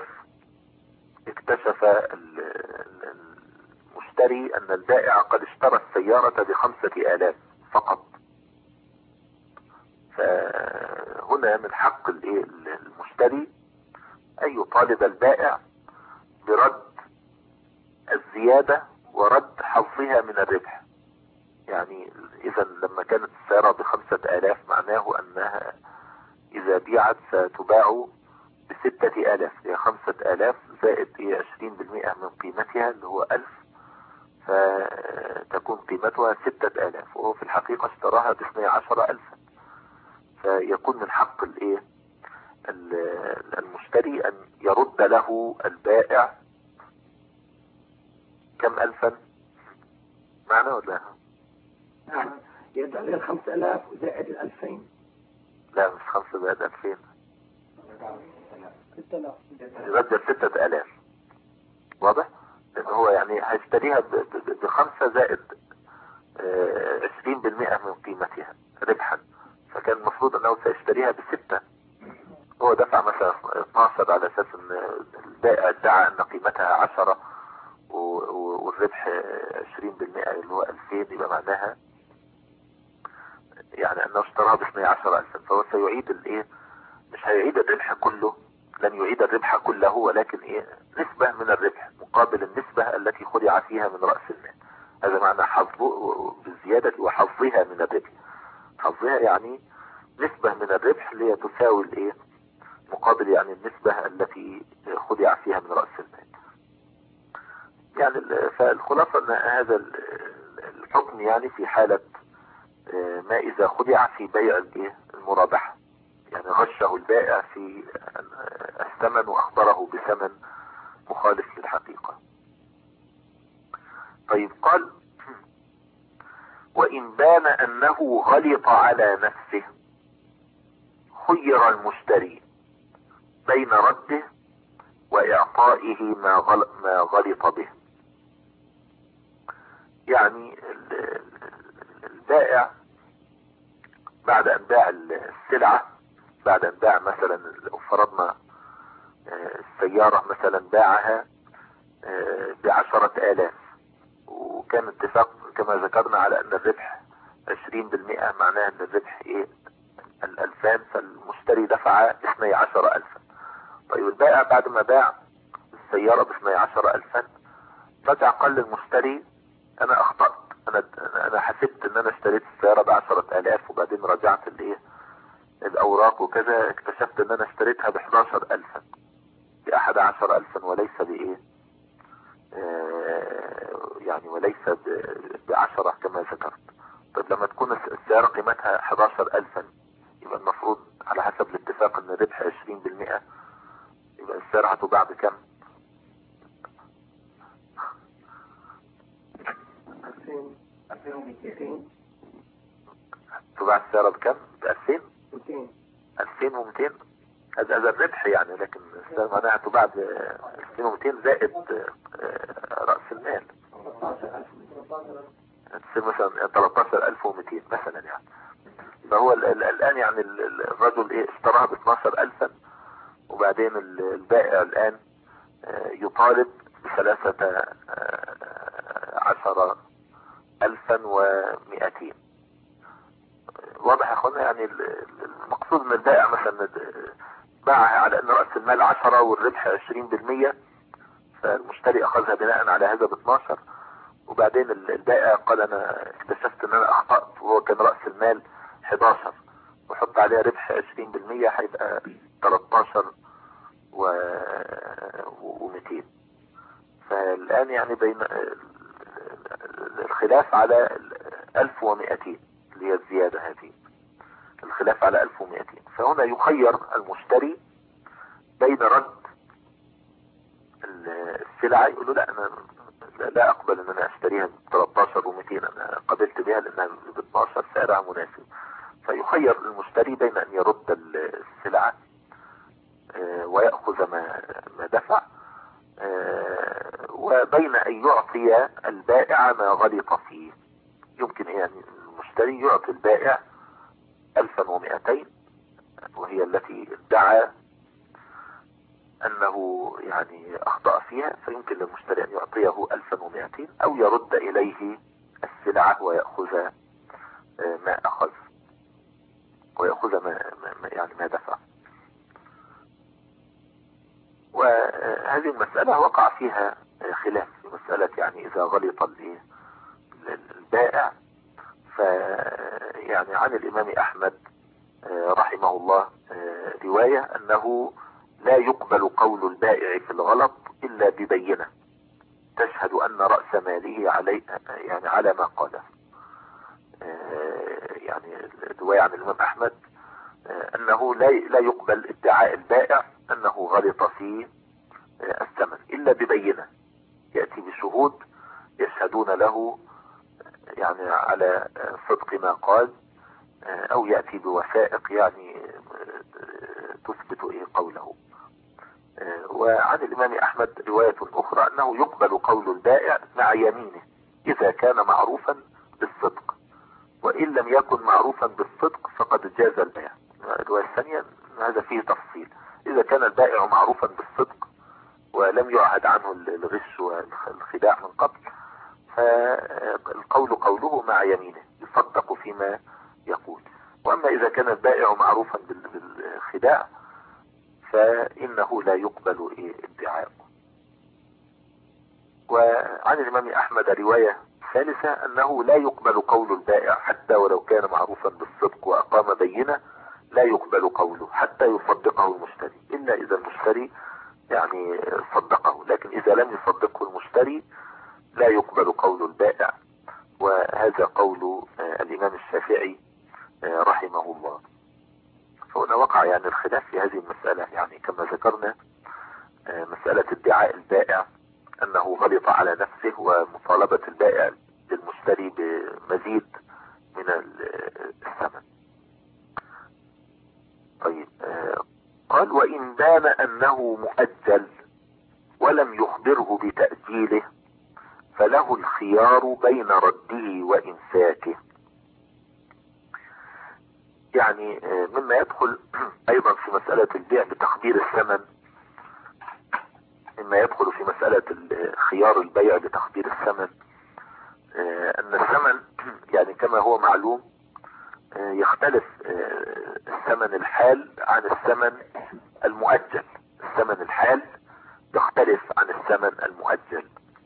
اكتشف المشتري أن البائع قد اشترى السيارة ب5,000 فقط، فهنا من حق المشتري أن يطالب البائع برد الزيادة ورد حظها من الربح. يعني إذا لما كانت السيارة ب5,000 معناه أنها إذا بيعت ستباع ب6,000، هي 5,000 زائد 20% من قيمتها اللي هو 1000، فتكون قيمتها 6,000، وهو في الحقيقة اشتراها ب12,000. فيكون من حق المشتري أن يرد له البائع كم ألفا معنى ولا؟ يرد عليه 5,000 وزائد 2000. لا مش 5 زائد 2000، يرد 6,000. واضح؟ لأن هو يعني هيشتريها ب5 زائد 20% من قيمتها ربحا، فكان المفروض أنه سيشتريها ب6. هو دفع مثلا 12 على أساس أن البائع ادعى أن قيمتها 10 والربح 20% اللي هو 2000، يبقى معناها يعني أنه اشتراها ب12,000. فهو سيعيد مش هيعيد الربح كله، لن يعيد الربح كله، ولكن نسبة من الربح مقابل النسبة التي خدع فيها من رأس المال. هذا معنى حظه بالزيادة وحظها من الربح. حظها يعني نسبة من الربح اللي هي تساوي مقابل يعني النسبة التي خدع فيها من رأس المال. يعني فالخلاصة أن هذا الحكم يعني في حالة ما إذا خدع في بيع المرابحة، يعني غشه البائع في الثمن وأخبره بثمن مخالف للحقيقة. طيب قال: وإن بان أنه غلط على نفسه خير المشتري بين رده وإعطائه ما غلط به. يعني البائع بعد أن باع السلعة، بعد أن باع مثلا لو فرضنا السيارة مثلا باعها ب10,000، وكان اتفاق كما ذكرنا على أن الربح 20%، معناه أن الربح 2000، فالمشتري دفع 12,000. طيب البائع بعد ما باع السيارة ب12,000 رجع قال للمشتري: أنا أخطأت، أنا حسبت أن أنا اشتريت السيارة ب10,000، وبعدين رجعت الأوراق وكذا اكتشفت أن أنا اشتريتها ب11,000، ب11,000 وليس يعني وليس ب10 كما ذكرت. طيب لما تكون السيارة قيمتها 11,000، يبقى المفروض على حسب الاتفاق ان الربح 20%، يبقى السيارة هتباع بكم؟ 2200. تباع السيارة بكم؟ ب2000؟ 200. 2200 هذا الربح يعني، لكن السيارة معناها تباع ب2200 زائد رأس المال، تصير مثلا 13,200 مثلا يعني. فهو الآن يعني الرجل اشتراها ب12,000، وبعدين البائع الآن يطالب ب13,200. واضح يا اخوانا؟ يعني المقصود من البائع مثلا باعها على ان رأس المال 10 والربح 20%، فالمشتري اخذها بناء على هذا ب12، وبعدين البائع قال انا اكتشفت ان انا اخطأت وهو كان رأس المال 11 وحط عليها ربح 20%، هيبقى 13 و200. فالآن يعني بين الخلاف على 1200 اللي هي الزيادة هذه، الخلاف على 1200. فهنا يخير المشتري بين رد السلعة، يقول له لا انا لا اقبل ان انا اشتريها ب 13 و200، انا قبلت بها لانها ب 12 سعرها مناسب. فيخير المشتري بين ان يرد السلعة ويأخذ ما دفع، وبين ان يعطي البائع ما غلط فيه. يمكن يعني المشتري يعطي البائع 1200 وهي التي ادعى انه يعني اخطأ فيها، فيمكن للمشتري ان يعطيه 1200 او يرد اليه السلعة ويأخذ ما اخذ، ويأخذ ما دفع. وهذه المسألة وقع فيها خلاف في مسألة يعني اذا غلط البائع. فيعني عن الامام احمد رحمه الله رواية انه لا يقبل قول البائع في الغلط الا ببينة تشهد ان رأس ماله يعني على ما قاله. يعني الرواية عن الامام احمد انه لا يقبل ادعاء البائع انه غلط في الثمن الا ببينة، يأتي بشهود يشهدون له يعني على صدق ما قال، او يأتي بوثائق يعني تثبت قوله. وعن الامام احمد رواية اخرى انه يقبل قول البائع مع يمينه اذا كان معروفا بالصدق، وان لم يكن معروفا بالصدق فقد جاز البيع. الرواية الثانية هذا فيه تفصيل، اذا كان البائع معروفا بالصدق ولم يعهد عنه الغش والخداع من قبل، فالقول قوله مع يمينه يصدق فيما يقول. واما اذا كان البائع معروفا بالخداع فانه لا يقبل ادعاءه. وعن الامام احمد رواية ثالثة انه لا يقبل قول البائع حتى ولو كان معروفا بالصدق واقام بينة، لا يقبل قوله حتى يصدقه المشتري، الا اذا المشتري يعني صدقه، لكن اذا لم يصدقه المشتري لا يقبل قول البائع. وهذا قول الامام الشافعي رحمه الله. فهنا وقع يعني الخلاف في هذه المسألة، يعني كما ذكرنا مسألة ادعاء البائع انه غلط على نفسه ومطالبة البائع للمشتري بمزيد من الثمن. طيب قال وان بان انه مؤجل ولم يخبره بتأجيله فله الخيار بين رده وإمساكه. يعني مما يدخل ايضا في مسألة البيع بتخدير الثمن، مما يدخل في مسألة خيار البيع بتخدير الثمن ان الثمن يعني كما هو معلوم يختلف الثمن الحال عن الثمن المؤجل. الثمن الحال يختلف عن الثمن المؤجل.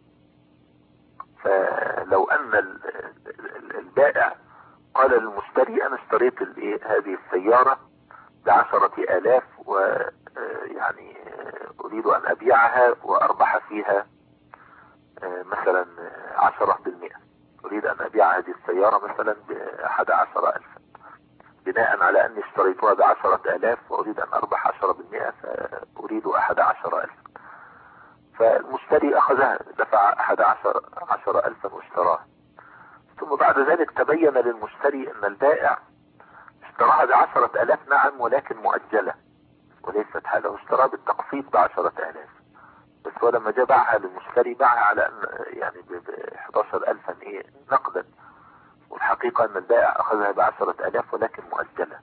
فلو ان البائع قال للمشتري انا اشتريت هذه السيارة ب10,000 ويعني اريد ان ابيعها واربح فيها مثلا 10%، اريد ان ابيع هذه السيارة مثلا ب11,000 بناء على اني اشتريتها ب10,000 واريد ان اربح 10% فاريد 11,000. فالمشتري اخذها دفع 11,000 واشتراها، ثم بعد ذلك تبين للمشتري ان البائع اشتراها ب10,000 نعم ولكن مؤجلة وليست حالة، اشتراها بالتقسيط ب10,000، بس هو لما جاء باعها للمشتري باعها على ان يعني ب11,000 نقدا، والحقيقة ان البائع اخذها ب10,000 ولكن مؤجلة.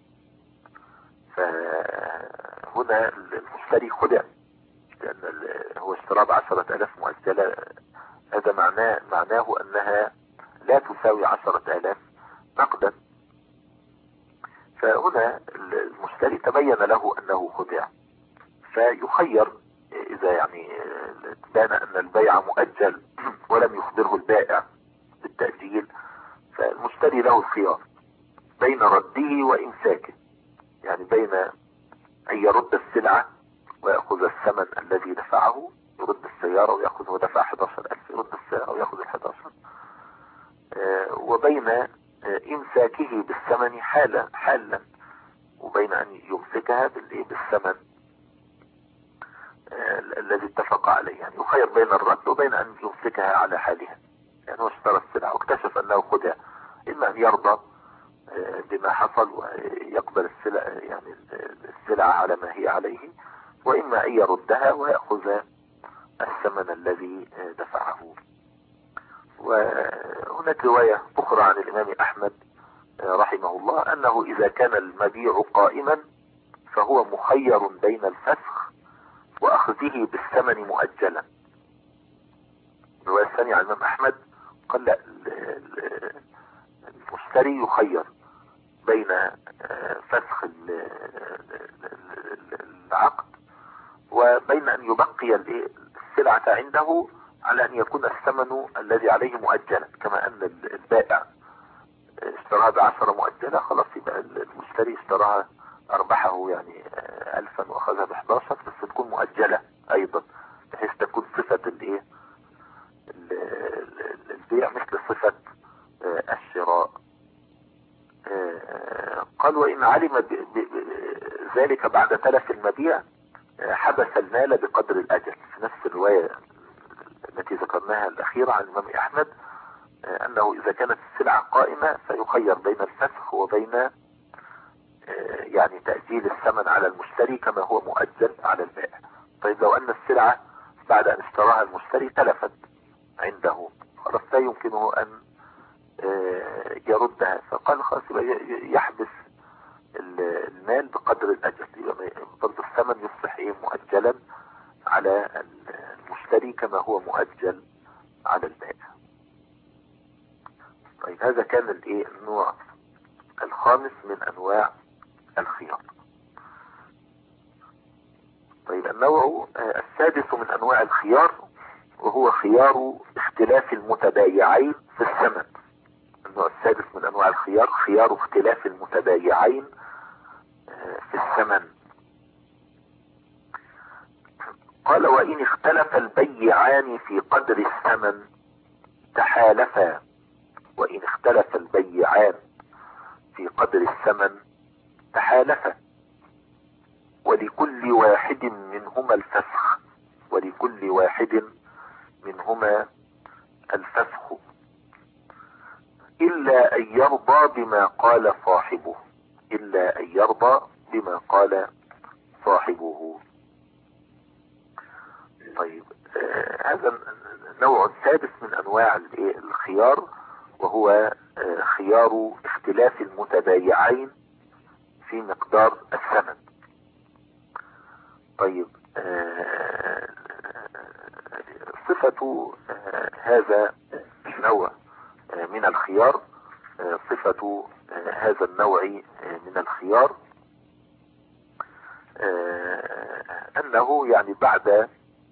فهنا المشتري خدع لان هو اشتراها ب10,000 مؤجلة، هذا معناه انها لا تساوي 10,000 نقدا. فهنا المشتري تبين له انه خدع، فيخير إذا يعني بان أن البيع مؤجل ولم يخبره البائع بالتأجيل، فالمشتري له الخيار بين رده وإمساكه، يعني بين أن يرد السلعة ويأخذ الثمن الذي دفعه، يرد السيارة ويأخذ، ودفع 11,000 يرد السيارة ويأخذ 11، وبين إمساكه بالثمن حالا، وبين أن يمسكها بالثمن الذي اتفق عليه. يعني يخير بين الرد وبين أن يمسكها على حالها. يعني هو اشترى السلعة واكتشف أنه خدها، إما أن يرضى بما حصل ويقبل السلعة على ما هي عليه، وإما أن يردها ويأخذ الثمن الذي دفعه. وهناك رواية أخرى عن الإمام أحمد رحمه الله أنه إذا كان المبيع قائما فهو مخير بين الفسخ وأخذه بالثمن مؤجلا. الرواية الثانية عن الإمام أحمد قال لا، المشتري يخير بين فسخ العقد وبين أن يبقي السلعة عنده على أن يكون الثمن الذي عليه مؤجلا، كما أن البائع اشتراها ب10 مؤجلة، خلاص يبقى المشتري اشتراها أربحه يعني 1000 وأخذها ب11، بس تكون مؤجلة أيضا بحيث تكون صفة البيع مثل صفة الشراء. قال وإن علم ذلك بعد تلف المبيع حبس المال بقدر الأجل. في نفس الرواية التي ذكرناها الأخيرة عن الإمام أحمد أنه إذا كانت السلعة قائمة فيخير بين الفسخ وبين يعني تأجيل الثمن على المشتري كما هو مؤجل على البائع. طيب لو أن السلعة بعد أن اشتراها المشتري تلفت عنده، خلاص لا يمكنه أن يردها، فقال خلاص يحبس المال بقدر الأجل، برضه الثمن يصبح مؤجلا على المشتري كما هو مؤجل على البائع. طيب هذا كان النوع الخامس من أنواع الخيار. طيب النوع السادس من أنواع الخيار وهو خيار اختلاف المتبايعين في الثمن. النوع السادس من أنواع الخيار خيار اختلاف المتبايعين في الثمن. قال وإن اختلف البيعان في قدر الثمن تحالفا. وإن اختلف البيعان في قدر الثمن تحالفا ولكل واحد منهما الفسخ. ولكل واحد منهما الفسخ إلا أن يرضى بما قال صاحبه. إلا أن يرضى بما قال صاحبه. طيب هذا نوع سادس من أنواع الخيار وهو خيار اختلاف المتبايعين في مقدار الثمن. طيب صفة هذا النوع من الخيار، صفة هذا النوع من الخيار أنه يعني بعد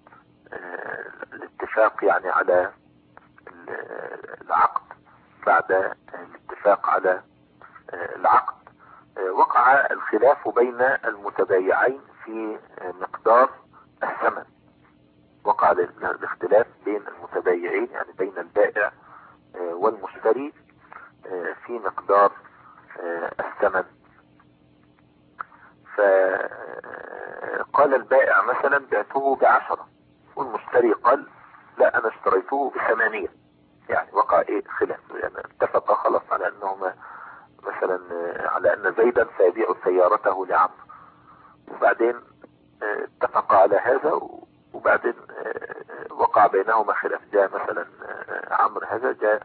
الاتفاق يعني على العقد، بعد الاتفاق على العقد وقع الخلاف بين المتبايعين في مقدار الثمن. وقع الاختلاف بين المتبايعين يعني بين البائع والمشتري في مقدار الثمن. فقال البائع مثلا بعته ب10 والمشتري قال لا أنا اشتريته ب8. يعني وقع خلاف، يعني اتفق خلاص على أنهما مثلا على أن زيدا سيبيع سيارته لعمرو، وبعدين اتفق على هذا، وبعدين وقع بينهما خلاف. جاء مثلا عمرو هذا جاء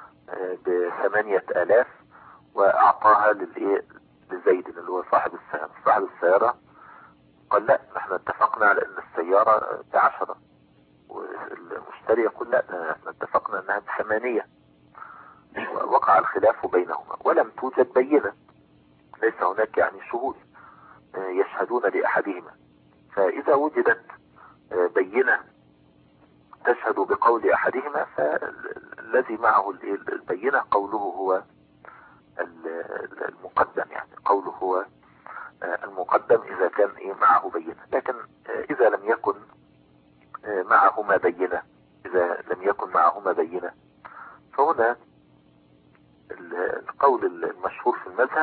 ب8,000 وأعطاها لزيد اللي هو صاحب السيارة قال لا نحن اتفقنا على أن السيارة ب10، والمشتري يقول لا احنا اتفقنا أنها ب8. وقع الخلاف بينهما ولم توجد بينة، ليس هناك يعني شهود يشهدون لأحدهما، فإذا وجدت بينة تشهد بقول أحدهما فالذي معه البينة قوله هو المقدم، يعني قوله هو المقدم إذا كان معه بينة. لكن إذا لم يكن معهما بينة، فهنا القول المشهور في المذهب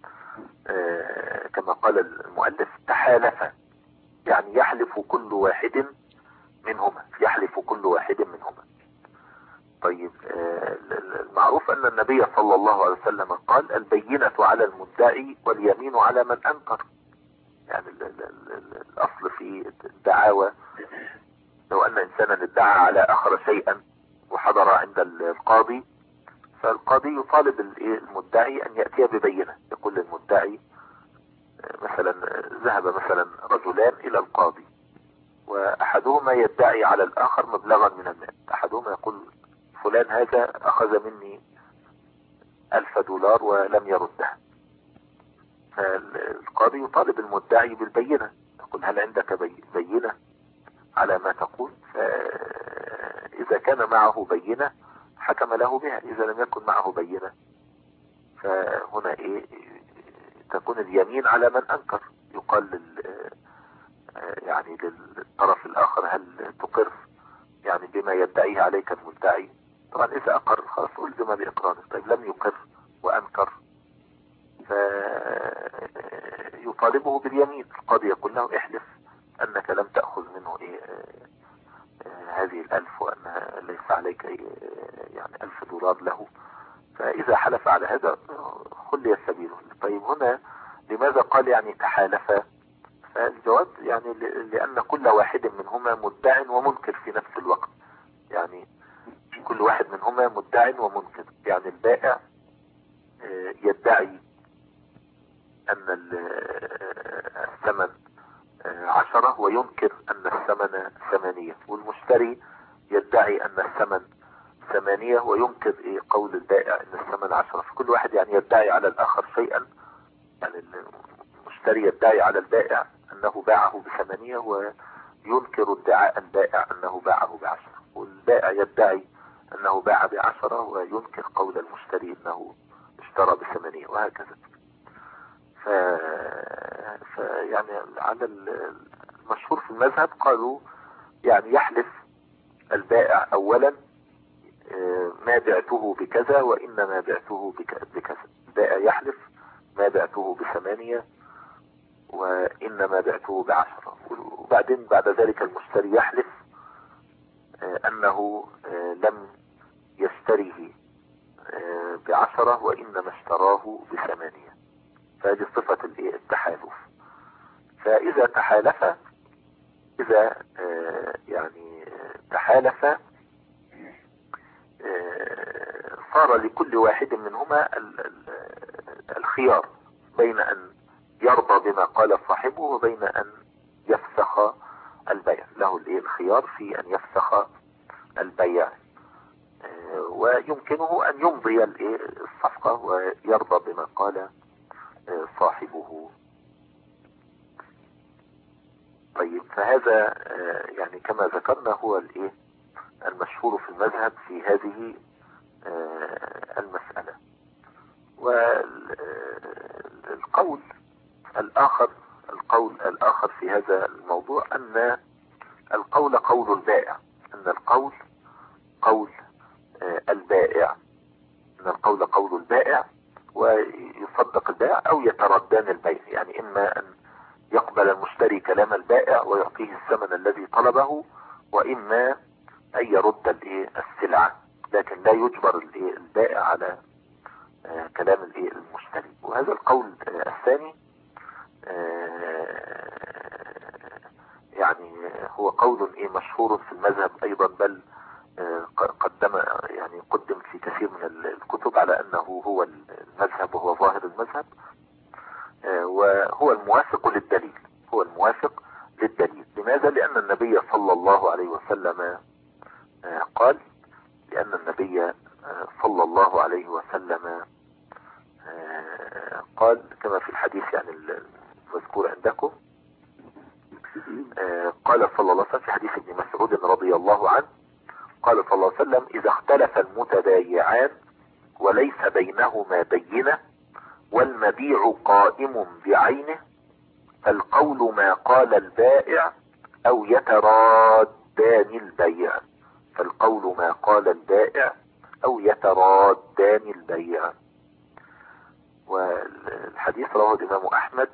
كما قال المؤلف تحالف، يعني يحلف كل واحد منهما. طيب المعروف أن النبي صلى الله عليه وسلم قال البينة على المدعي واليمين على من أنكر. يعني الأصل في الدعاوى لو أن إنسانا ادعى على آخر شيئا وحضر عند القاضي، فالقاضي يطالب المدعي أن يأتي ببينة. يقول للمدعي مثلا ذهب مثلا رجلان إلى القاضي وأحدهما يدعي على الآخر مبلغا من المال. أحدهما يقول فلان هذا أخذ مني $1000 ولم يردها. فالقاضي يطالب المدعي بالبينة، يقول هل عندك بينة على ما تقول؟ فإذا كان معه بينة حكم له بها. إذا لم يكن معه بينة فهنا تكون اليمين على من أنكر. يقال يعني للطرف الآخر هل تقر يعني بما يدعيه عليك المدعي؟ طبعا إذا أقر خلاص ألزم بإقراره. طيب لم يقر وأنكر فيطالبه باليمين. القاضي يقول له احلف أنك لم تأخذ منه هذه $1000 وأن ليس عليك يعني $1000 له. فإذا حلف على هذا خلي سبيله. طيب هنا لماذا قال يعني تحالف؟ فالجواب يعني لأن كل واحد منهما مدع ومنكر في نفس الوقت. يعني كل واحد منهما مدع ومنكر. يعني البائع يدعي أن الثمن 10 وينكر أن الثمن 8، والمشتري يدعي أن الثمن 8 وينكر قول البائع أن الثمن 10. فكل واحد يعني يدعي على الآخر شيئا. يعني المشتري يدعي على البائع أنه باعه ب8 وينكر ادعاء البائع أنه باعه ب10، والبائع يدعي أنه باع ب10 وينكر قول المشتري أنه اشترى ب8، وهكذا. يعني على المشهور في المذهب قالوا يعني يحلف البائع أولا ما بعته بكذا وإنما بعته بكذا. البائع يحلف ما بعته ب8 وإنما بعته ب10، وبعدين بعد ذلك المشتري يحلف أنه لم يشتريه ب10 وإنما اشتراه ب8. فهذه صفة التحالف. فإذا تحالف، إذا يعني تحالف صار لكل واحد منهما الخيار بين أن يرضى بما قال صاحبه وبين أن يفسخ البيع. له الخيار في أن يفسخ البيع، ويمكنه أن يمضي الصفقة ويرضى بما قال صاحبه. طيب فهذا يعني كما ذكرنا هو المشهور في المذهب في هذه المسألة. والقول الآخر في هذا الموضوع أن القول قول البائع، أن القول قول البائع ويصدق البائع أو يتردان البيع. يعني إما أن يقبل المشتري كلام البائع ويعطيه الثمن الذي طلبه، وإما أن يرد السلعة، لكن لا يجبر البائع على كلام المشتري. وهذا القول الثاني يعني هو قول مشهور في المذهب أيضا، بل قدم في كثير من الكتب على أنه هو المذهب وهو ظاهر المذهب، وهو الموافق للدليل. لماذا؟ لأن النبي صلى الله عليه وسلم قال قال كما في الحديث يعني المذكور عندكم قال صلى الله عليه وسلم في حديث ابن مسعود رضي الله عنه، قال صلى الله عليه وسلم: إذا اختلف المتبايعان وليس بينهما بينة والمبيع قائم بعينه فالقول ما قال البائع أو يترادان البيع. فالقول ما قال البائع أو يترادان البيع. والحديث رواه الإمام أحمد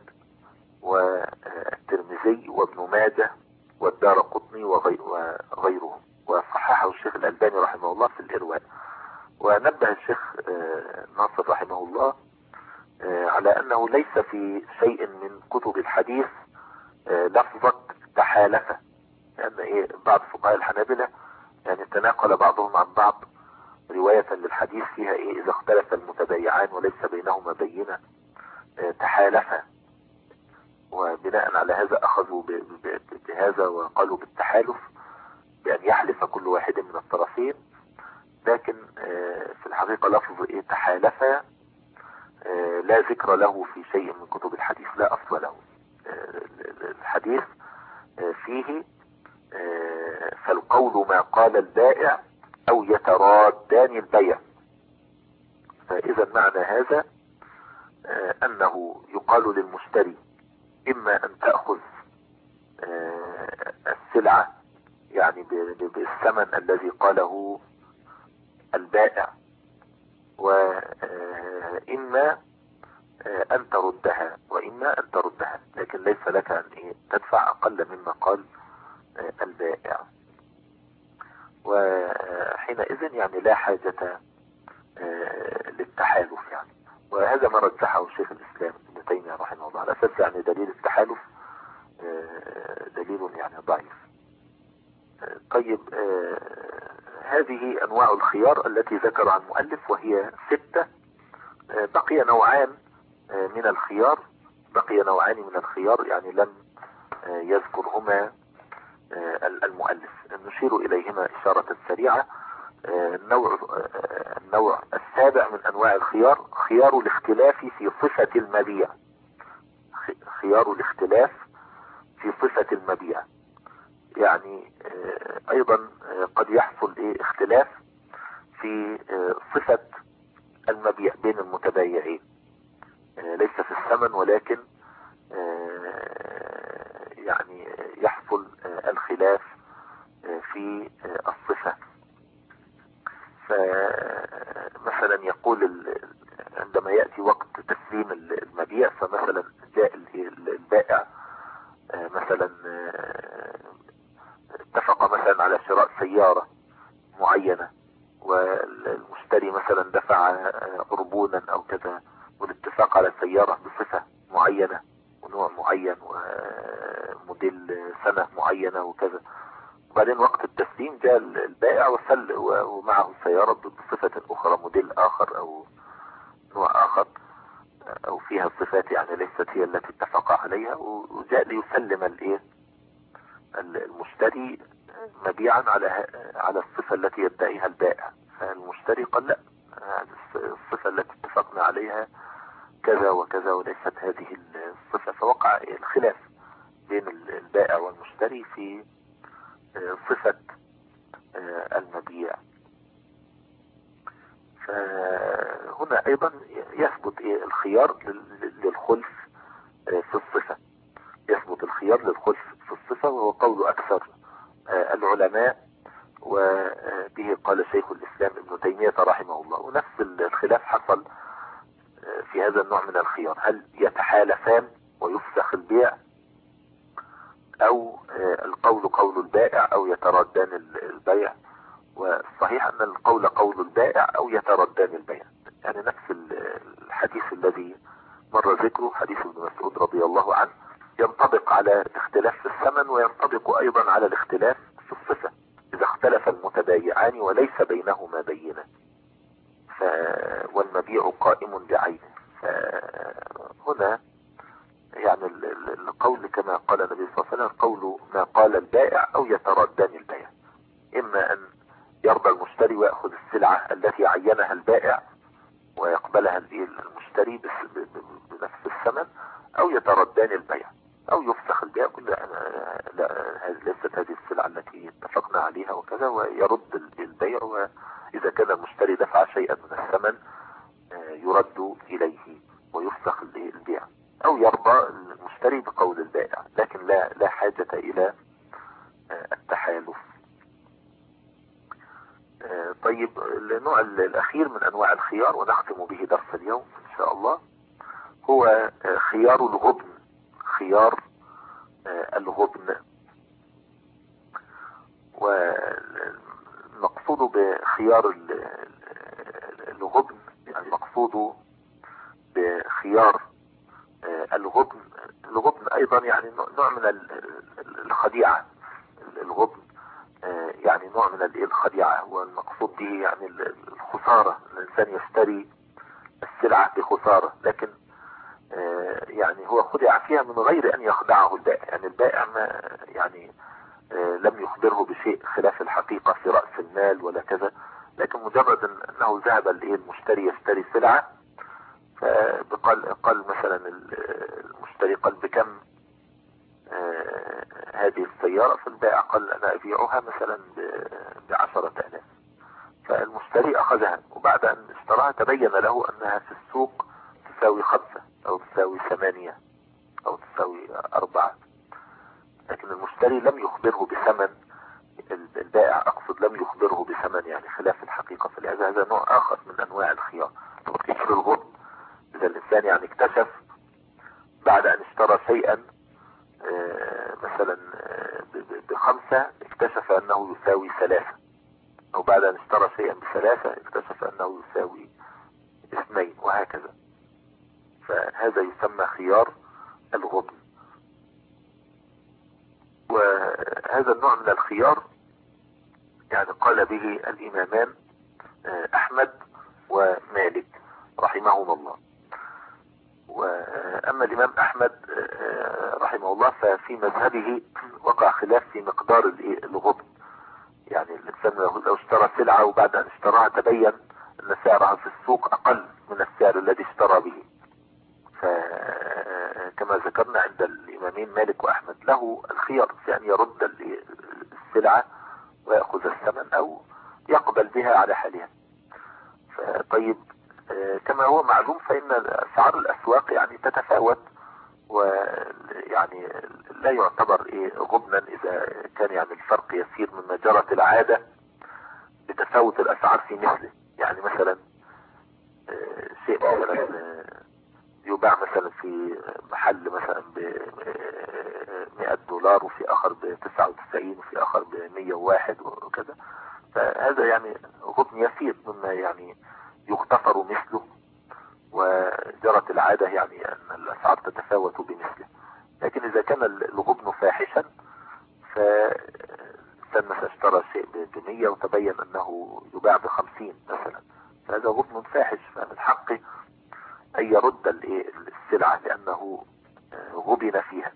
والترمذي وابن ماجه والدارقطني وغيرهم، وصححه الشيخ الألباني رحمه الله في الإرواء. ونبه الشيخ ناصر رحمه الله على أنه ليس في شيء من كتب الحديث لفظة تحالفة، لأن بعض فقهاء الحنابلة يعني تناقل بعضهم عن بعض رواية للحديث فيها إذا اختلف المتبايعان وليس بينهما بينة تحالفا، وبناء على هذا أخذوا بهذا وقالوا بالتحالف بأن يحلف كل واحد من الطرفين. لكن في الحقيقة لفظ تحالفا لا ذكر له في شيء من كتب الحديث، لا أصل له. الحديث فيه فالقول ما قال البائع أو يترادان البيع. فإذا معنى هذا أنه يقال للمشتري: إما أن تأخذ السلعة يعني بالثمن الذي قاله البائع، وإما أن تردها، لكن ليس لك أن تدفع أقل مما قال البائع. وحينئذ يعني لا حاجة للتحالف يعني. وهذا ما رجحه شيخ الإسلام ابن تيمية رحمه الله، على أساس يعني دليل التحالف دليل يعني ضعيف. طيب، هذه أنواع الخيار التي ذكر عن المؤلف وهي 6. بقي نوعان من الخيار يعني لم يذكرهما المؤلف، نشير إليهما إشارة سريعة. النوع السابع من أنواع الخيار خيار الاختلاف في صفة المبيع. يعني أيضا قد يحصل اختلاف في صفة المبيع بين المتبايعين، ليس في الثمن ولكن يعني يحصل الخلاف في الصفة. فمثلا يقول عندما يأتي وقت تسليم المبيع، فمثلا جاء البائع مثلا اتفق مثلا على شراء سيارة معينة، والمشتري مثلا دفع قربونا او كذا، والاتفاق على سيارة بصفة معينة ونوع معين وموديل سنة معينة وكذا. وبعدين وقت التسليم جاء البائع ومعه السيارة بصفة اخرى، موديل اخر او نوع اخر او فيها صفات يعني ليست هي التي اتفق عليها، وجاء ليسلم المشتري مبيعا على الصفة التي يدعيها البائع. فالمشتري قال: لا، الصفة التي اتفقنا عليها كذا وكذا وليست هذه الصفة. فوقع الخلاف بين البائع والمشتري في صفة المبيع. فهنا ايضا يثبت الخيار للخلف في الصفة، وهو قول اكثر العلماء، وبه قال شيخ الاسلام ابن تيمية رحمه الله. ونفس الخلاف حصل في هذا النوع من الخيار: هل يتحالفان ويفسخ البيع، او القول قول البائع او يتردان البيع. والصحيح ان القول قول البائع او يتردان البيع، يعني نفس الحديث الذي مر ذكره حديث ابن مسعود رضي الله عنه ينطبق على الاختلاف في الثمن، وينطبق ايضا على الاختلاف في الصفة. اذا اختلف المتبايعان وليس بينهما بينة والمبيع قائم بعينه. فهنا يعني القول كما قال النبي صلى الله عليه وسلم: قول ما قال البائع او يتردان البيع. اما ان يرضى المشتري ويأخذ السلعة التي عينها البائع ويقبلها المشتري بنفس الثمن، او يتردان البيع، او يفسخ البيع، كل لا ليست هذه السلعة التي اتفقنا عليها وكذا، ويرد البيع. واذا كان المشتري دفع شيئا من الثمن يرد اليه ويفسخ البيع، او يرضى المشتري بقول البائع، لكن لا حاجة الى التحالف. طيب، النوع الاخير من انواع الخيار ونختم به درس اليوم ان شاء الله هو خيار الغبن. خيار الغبن، والمقصود بخيار الغبن، يعني المقصود بخيار الغبن ايضا يعني نوع من الخديعة. الغبن يعني نوع من الخديعة، والمقصود به يعني الخسارة. الانسان يشتري السلعة بخسارة، لكن يعني هو خدع فيها من غير ان يخدعه البائع. يعني البائع ما يعني لم يخبره بشيء خلاف الحقيقة في رأس المال ولا كذا، لكن مجرد انه ذهب المشتري يشتري سلعة، قال مثلا المشتري قال بكم هذه السيارة، فالبائع قال انا ابيعها مثلا ب10,000. فالمشتري اخذها، وبعد ان اشتراها تبين له انها في السوق تساوي 5 او تساوي 8 او تساوي 4، لكن المشتري لم يخبره بثمن. البائع اقصد لم يخبره بثمن، يعني خلاف الحقيقة. فلهذا هذا نوع اخر من انواع الخيار. خيار الغبن، اذا الانسان يعني اكتشف بعد ان اشترى شيئا مثلا ب5 اكتشف انه يساوي 3، او بعد ان اشترى شيئا ب3 اكتشف انه يساوي 2، وهكذا. فهذا يسمى خيار الغبن. وهذا النوع من الخيار يعني قال به الامامان احمد ومالك رحمهما الله. واما الامام احمد رحمه الله ففي مذهبه وقع خلاف في مقدار الغبن. يعني الانسان لو اشترى سلعة وبعد ان اشتراها تبين ان سعرها في السوق اقل من السعر الذي اشترى به، فكما ذكرنا عند الامامين مالك واحمد له الخيار في ان يرد السلعة ويأخذ الثمن او يقبل بها على حالها. طيب، كما هو معلوم فإن أسعار الأسواق يعني تتفاوت، ويعني لا يعتبر غبنا إذا كان يعني الفرق يسير مما جرت العادة بتفاوت الأسعار في مثله. يعني مثلا شيء مثلا يباع مثلا في محل مثلا ب$100 وفي آخر ب99 وفي آخر ب101 وكذا، فهذا يعني غبن يسير مما يعني يغتفر مثله، وجرت العادة يعني ان الاسعار تتفاوت بمثله. لكن اذا كان الغبن فاحشا، فالانسان مثلا اشترى شيء ب100 وتبين انه يباع ب50 مثلا، فهذا غبن فاحش، فمن حقه ان يرد السلعة لانه غبن فيها.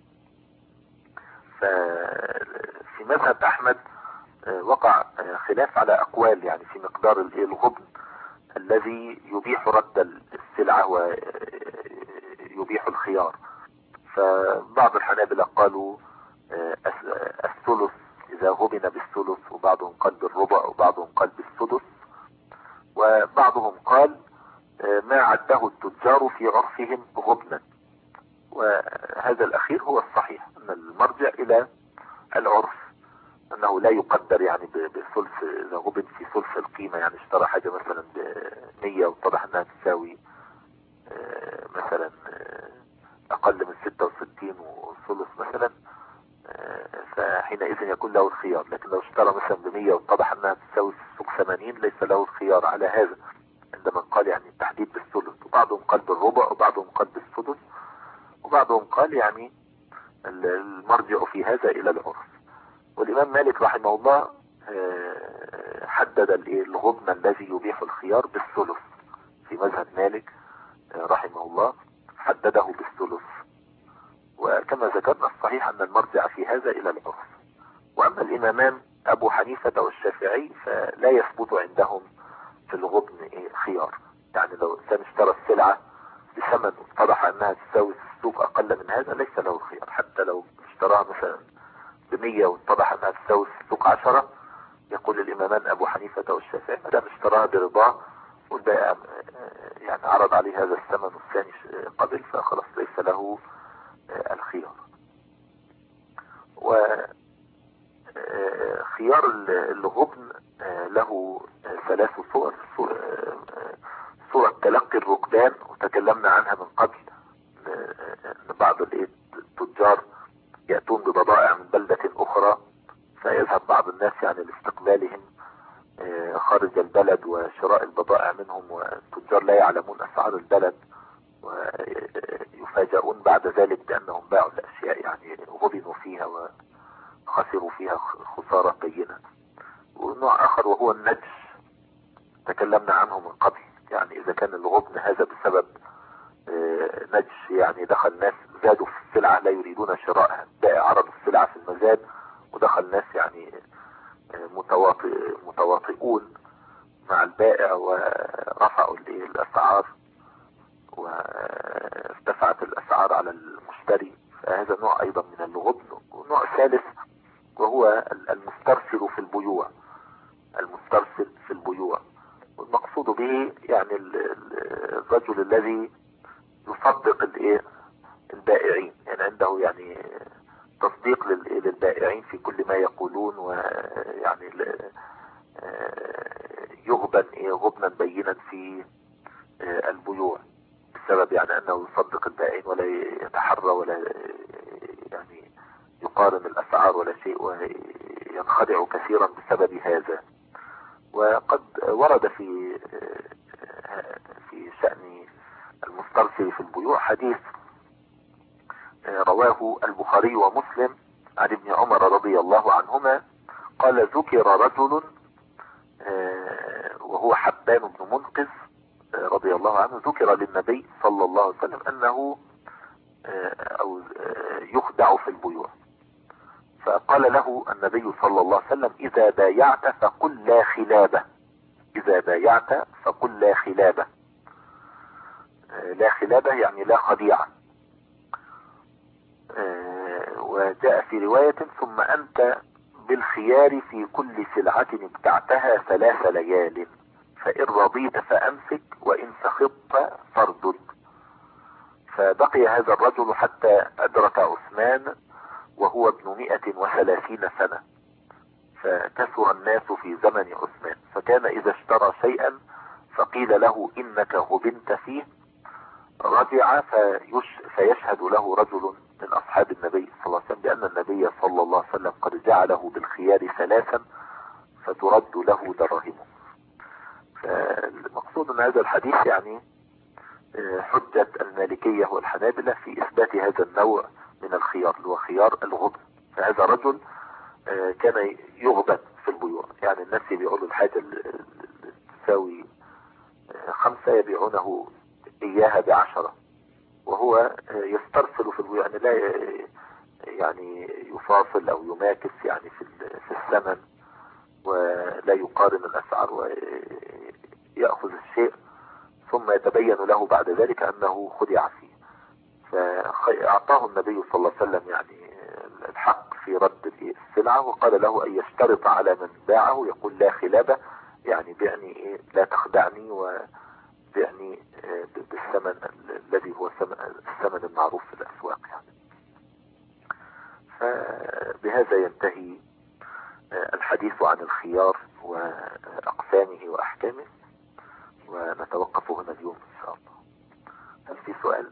ففي مذهب احمد وقع خلاف على اقوال يعني في مقدار الغبن الذي يبيح رد السلعة ويبيح الخيار. فبعض الحنابلة قالوا الثلث إذا غبن بالثلث، وبعضهم قال بالربع، وبعضهم قال بالسدس، وبعضهم قال ما عده التجار في عرفهم غبنا. وهذا الأخير هو الصحيح، أن المرجع إلى العرف، أنه لا يقدر يعني بثلث. إذا غبن في ثلث القيمة، يعني اشترى حاجة مثلا ب100 واتضح أنها تساوي مثلا أقل من 66 وثلث مثلا، فحينئذ يكون له الخيار. لكن لو اشترى مثلا ب100 واتضح أنها تساوي في السوق 80 ليس له الخيار على هذا، عندما قال يعني التحديد بالثلث. وبعضهم قال بالربع، وبعضهم قال بالسدس، وبعضهم قال يعني المرجع في هذا إلى العرف. والإمام مالك رحمه الله حدد الغبن الذي يبيح الخيار بالثلث. في مذهب مالك رحمه الله حدده بالثلث. وكما ذكرنا الصحيح أن المرجع في هذا إلى العرف. وأما الإمامان أبو حنيفة والشافعي فلا يثبت عندهم في الغبن خيار. يعني لو إنسان اشترى السلعة بثمن اتضح أنها تساوي في السوق أقل من هذا ليس له الخيار، حتى برضاه، والبائع يعني عرض عليه هذا الثمن والثاني قبل، فخلاص ليس له الخيار. وخيار الغبن له ثلاث صور. صورة تلقي الركبان، وتكلمنا عنها من قبل، ان بعض التجار يأتون ببضائع من بلدة اخرى، فيذهب بعض الناس يعني لاستقبالهم خارج البلد وشراء البضائع منهم، والتجار لا يعلمون اسعار البلد، ويفاجئون بعد ذلك بانهم باعوا الاشياء يعني غبنوا فيها وخسروا فيها خسارة بينة. ونوع اخر وهو النجش، تكلمنا عنه من قبل، يعني اذا كان الغبن هذا بسبب نجش، يعني دخل ناس زادوا في السلعة لا يريدون شرائها، بائع عرض السلعة في المزاد ودخل ناس يعني متواطئون مع البائع ورفعوا الاسعار وارتفعت الاسعار على المشتري، فهذا نوع ايضا من الغبن. ونوع ثالث وهو المسترسل في البيوع. المسترسل في البيوع، والمقصود به يعني الرجل الذي يصدق البائعين، يعني عنده يعني تصديق للبائعين في كل ما يقولون، ويعني يغبن غبنا بينا في البيوع، بسبب يعني انه يصدق البائعين ولا يتحرى ولا يعني يقارن الاسعار ولا شيء، وينخدع كثيرا بسبب هذا. وقد ورد في شأن المسترسل في البيوع حديث رواه البخاري ومسلم عن ابن عمر رضي الله عنهما قال: ذكر رجل وهو حبان بن منقذ رضي الله عنه، ذكر للنبي صلى الله عليه وسلم انه أو يخدع في البيوع، فقال له النبي صلى الله عليه وسلم: اذا بايعت فقل لا خلابة. اذا بايعت فقل لا خلابة. لا خلابة يعني لا خديعة. وجاء في رواية: ثم انت بالخيار في كل سلعة ابتعتها 3 ليال، فإن رضيت فأمسك وإن سخطت فاردد. فبقي هذا الرجل حتى أدرك عثمان وهو ابن 130 سنة، فكثر الناس في زمن عثمان، فكان إذا اشترى شيئا فقيل له إنك غبنت فيه رجع فيشهد له رجل من أصحاب النبي صلى الله عليه وسلم بأن النبي صلى الله عليه وسلم قد جعله بالخيار 3 فترد له دراهمه. فالمقصود من هذا الحديث يعني حجة المالكية والحنابلة في إثبات هذا النوع من الخيار اللي هو خيار الغبن. فهذا رجل كان يغبن في البيوع، يعني الناس يبيعون الحاجة اللي تساوي 5 يبيعونه إياها ب10، وهو يسترسل في البيوع، يعني لا يعني يفاصل أو يماكس يعني في الثمن، ولا يقارن الأسعار ويأخذ الشيء ثم يتبين له بعد ذلك أنه خدع فيه. فأعطاه النبي صلى الله عليه وسلم يعني الحق في رد السلعة، وقال له أن يشترط على من باعه يقول لا خلابة، يعني بعني لا تخدعني وبعني بالثمن الذي هو الثمن المعروف في الأسواق يعني. فبهذا ينتهي الحديث عن الخيار وأقسامه وأحكامه، ونتوقف هنا اليوم إن شاء الله. هل في سؤال؟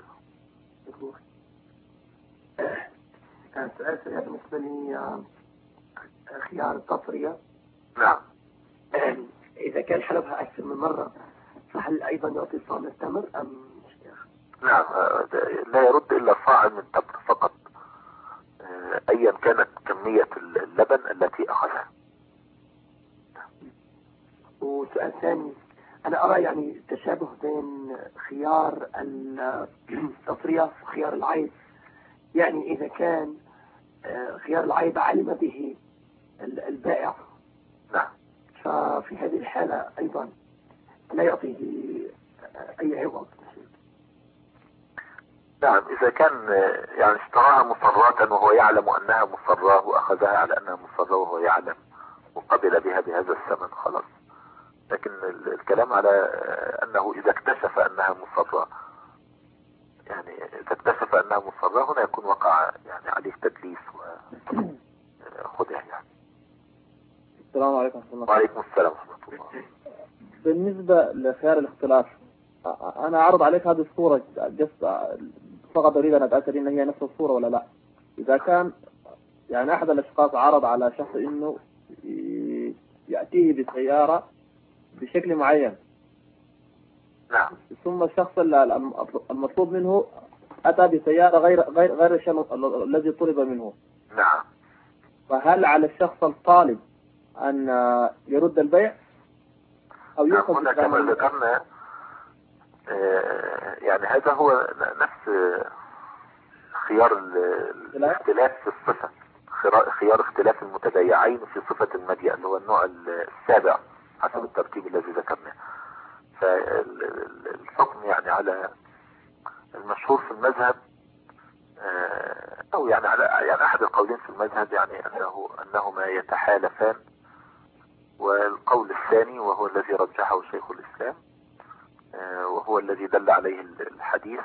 سؤال بالنسبة لي خيار التصرية. نعم. إذا كان حلبها أكثر من مرة فهل أيضا يعطي صاع من التمر أم شيخ؟ نعم، لا يرد إلا صاع من التمر فقط، أيا كانت كمية اللبن التي أخذها. وسؤال ثاني، أنا أرى يعني تشابه بين خيار التصرية وخيار العيب، يعني إذا كان خيار العيب علم به البائع، نعم، ففي هذه الحالة أيضا لا يعطيه أي عوض. نعم، إذا كان يعني اشتراها مصراة وهو يعلم أنها مصراة وأخذها على أنها مصراة وهو يعلم وقبل بها بهذا الثمن خلاص، لكن الكلام على أنه إذا اكتشف أنها مصرة، يعني إذا اكتشف أنها مصرة هنا يكون وقع يعني عليه تدليس وخدع يعني. السلام عليكم ورحمة الله. وعليكم السلام ورحمة الله. بالنسبة لخيار الاختلاف، أنا أعرض عليك هذه الصورة فقط أريد أن أتأكد إن هي نفس الصورة ولا لا. إذا كان يعني أحد الأشخاص عرض على شخص إنه يأتيه بسيارة بشكل معين، نعم. ثم الشخص المطلوب منه أتى بسيارة غير الشيء الذي طلب منه. نعم. فهل على الشخص الطالب أن يرد البيع أو يأخذ؟ هنا كما ذكرنا يعني هذا هو نفس خيار الاختلاف في الصفة، خيار اختلاف المتبايعين في صفة المبيع اللي هو النوع السابع حسب الترتيب الذي ذكرناه. فالحكم يعني على المشهور في المذهب او يعني على يعني احد القولين في المذهب يعني انهما يتحالفان، والقول الثاني وهو الذي رجحه شيخ الاسلام وهو الذي دل عليه الحديث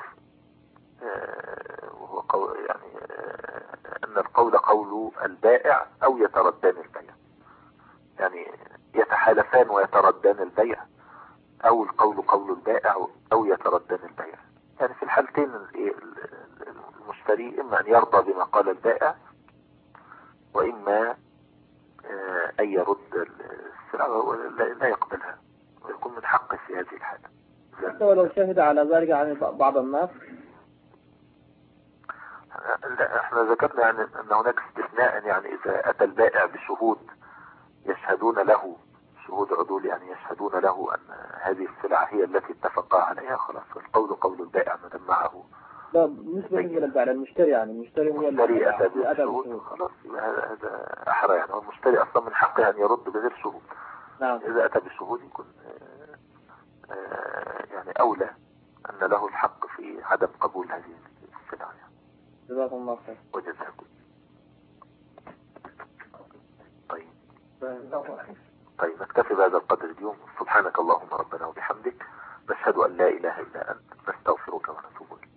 وهو قول يعني ان القول قول البائع او يتردان البيع، يعني يتحالفان ويتردان البيع، او القول قول البائع او يتردان البيع. يعني في الحالتين المشتري اما ان يرضى بما قال البائع واما ان يرد السلعة ولا يقبلها ويكون من حقه في هذه الحالة. حتى ولو شهد على ذلك عن بعض الناس. لا، احنا ذكرنا يعني ان هناك استثناء، يعني اذا اتى البائع بشهود يشهدون له، شهود عدول يعني يشهدون له ان هذه السلعة هي التي اتفقا عليها، خلاص القول قول البائع ما دام معه. لا مش بالنسبة للبائع، المشتري يعني المشتري هو المشتري اتى بالشهود خلاص هذا احرى، يعني هو المشتري اصلا من حقه ان يرد بغير شهود. نعم. اذا اتى بالشهود يكون يعني اولى ان له الحق في عدم قبول هذه السلعة. جزاكم الله خير. وجزاكم. طيب نكتفي بهذا القدر اليوم. سبحانك اللهم ربنا وبحمدك، نشهد أن لا إله إلا أنت، نستغفرك ونتوب إليك.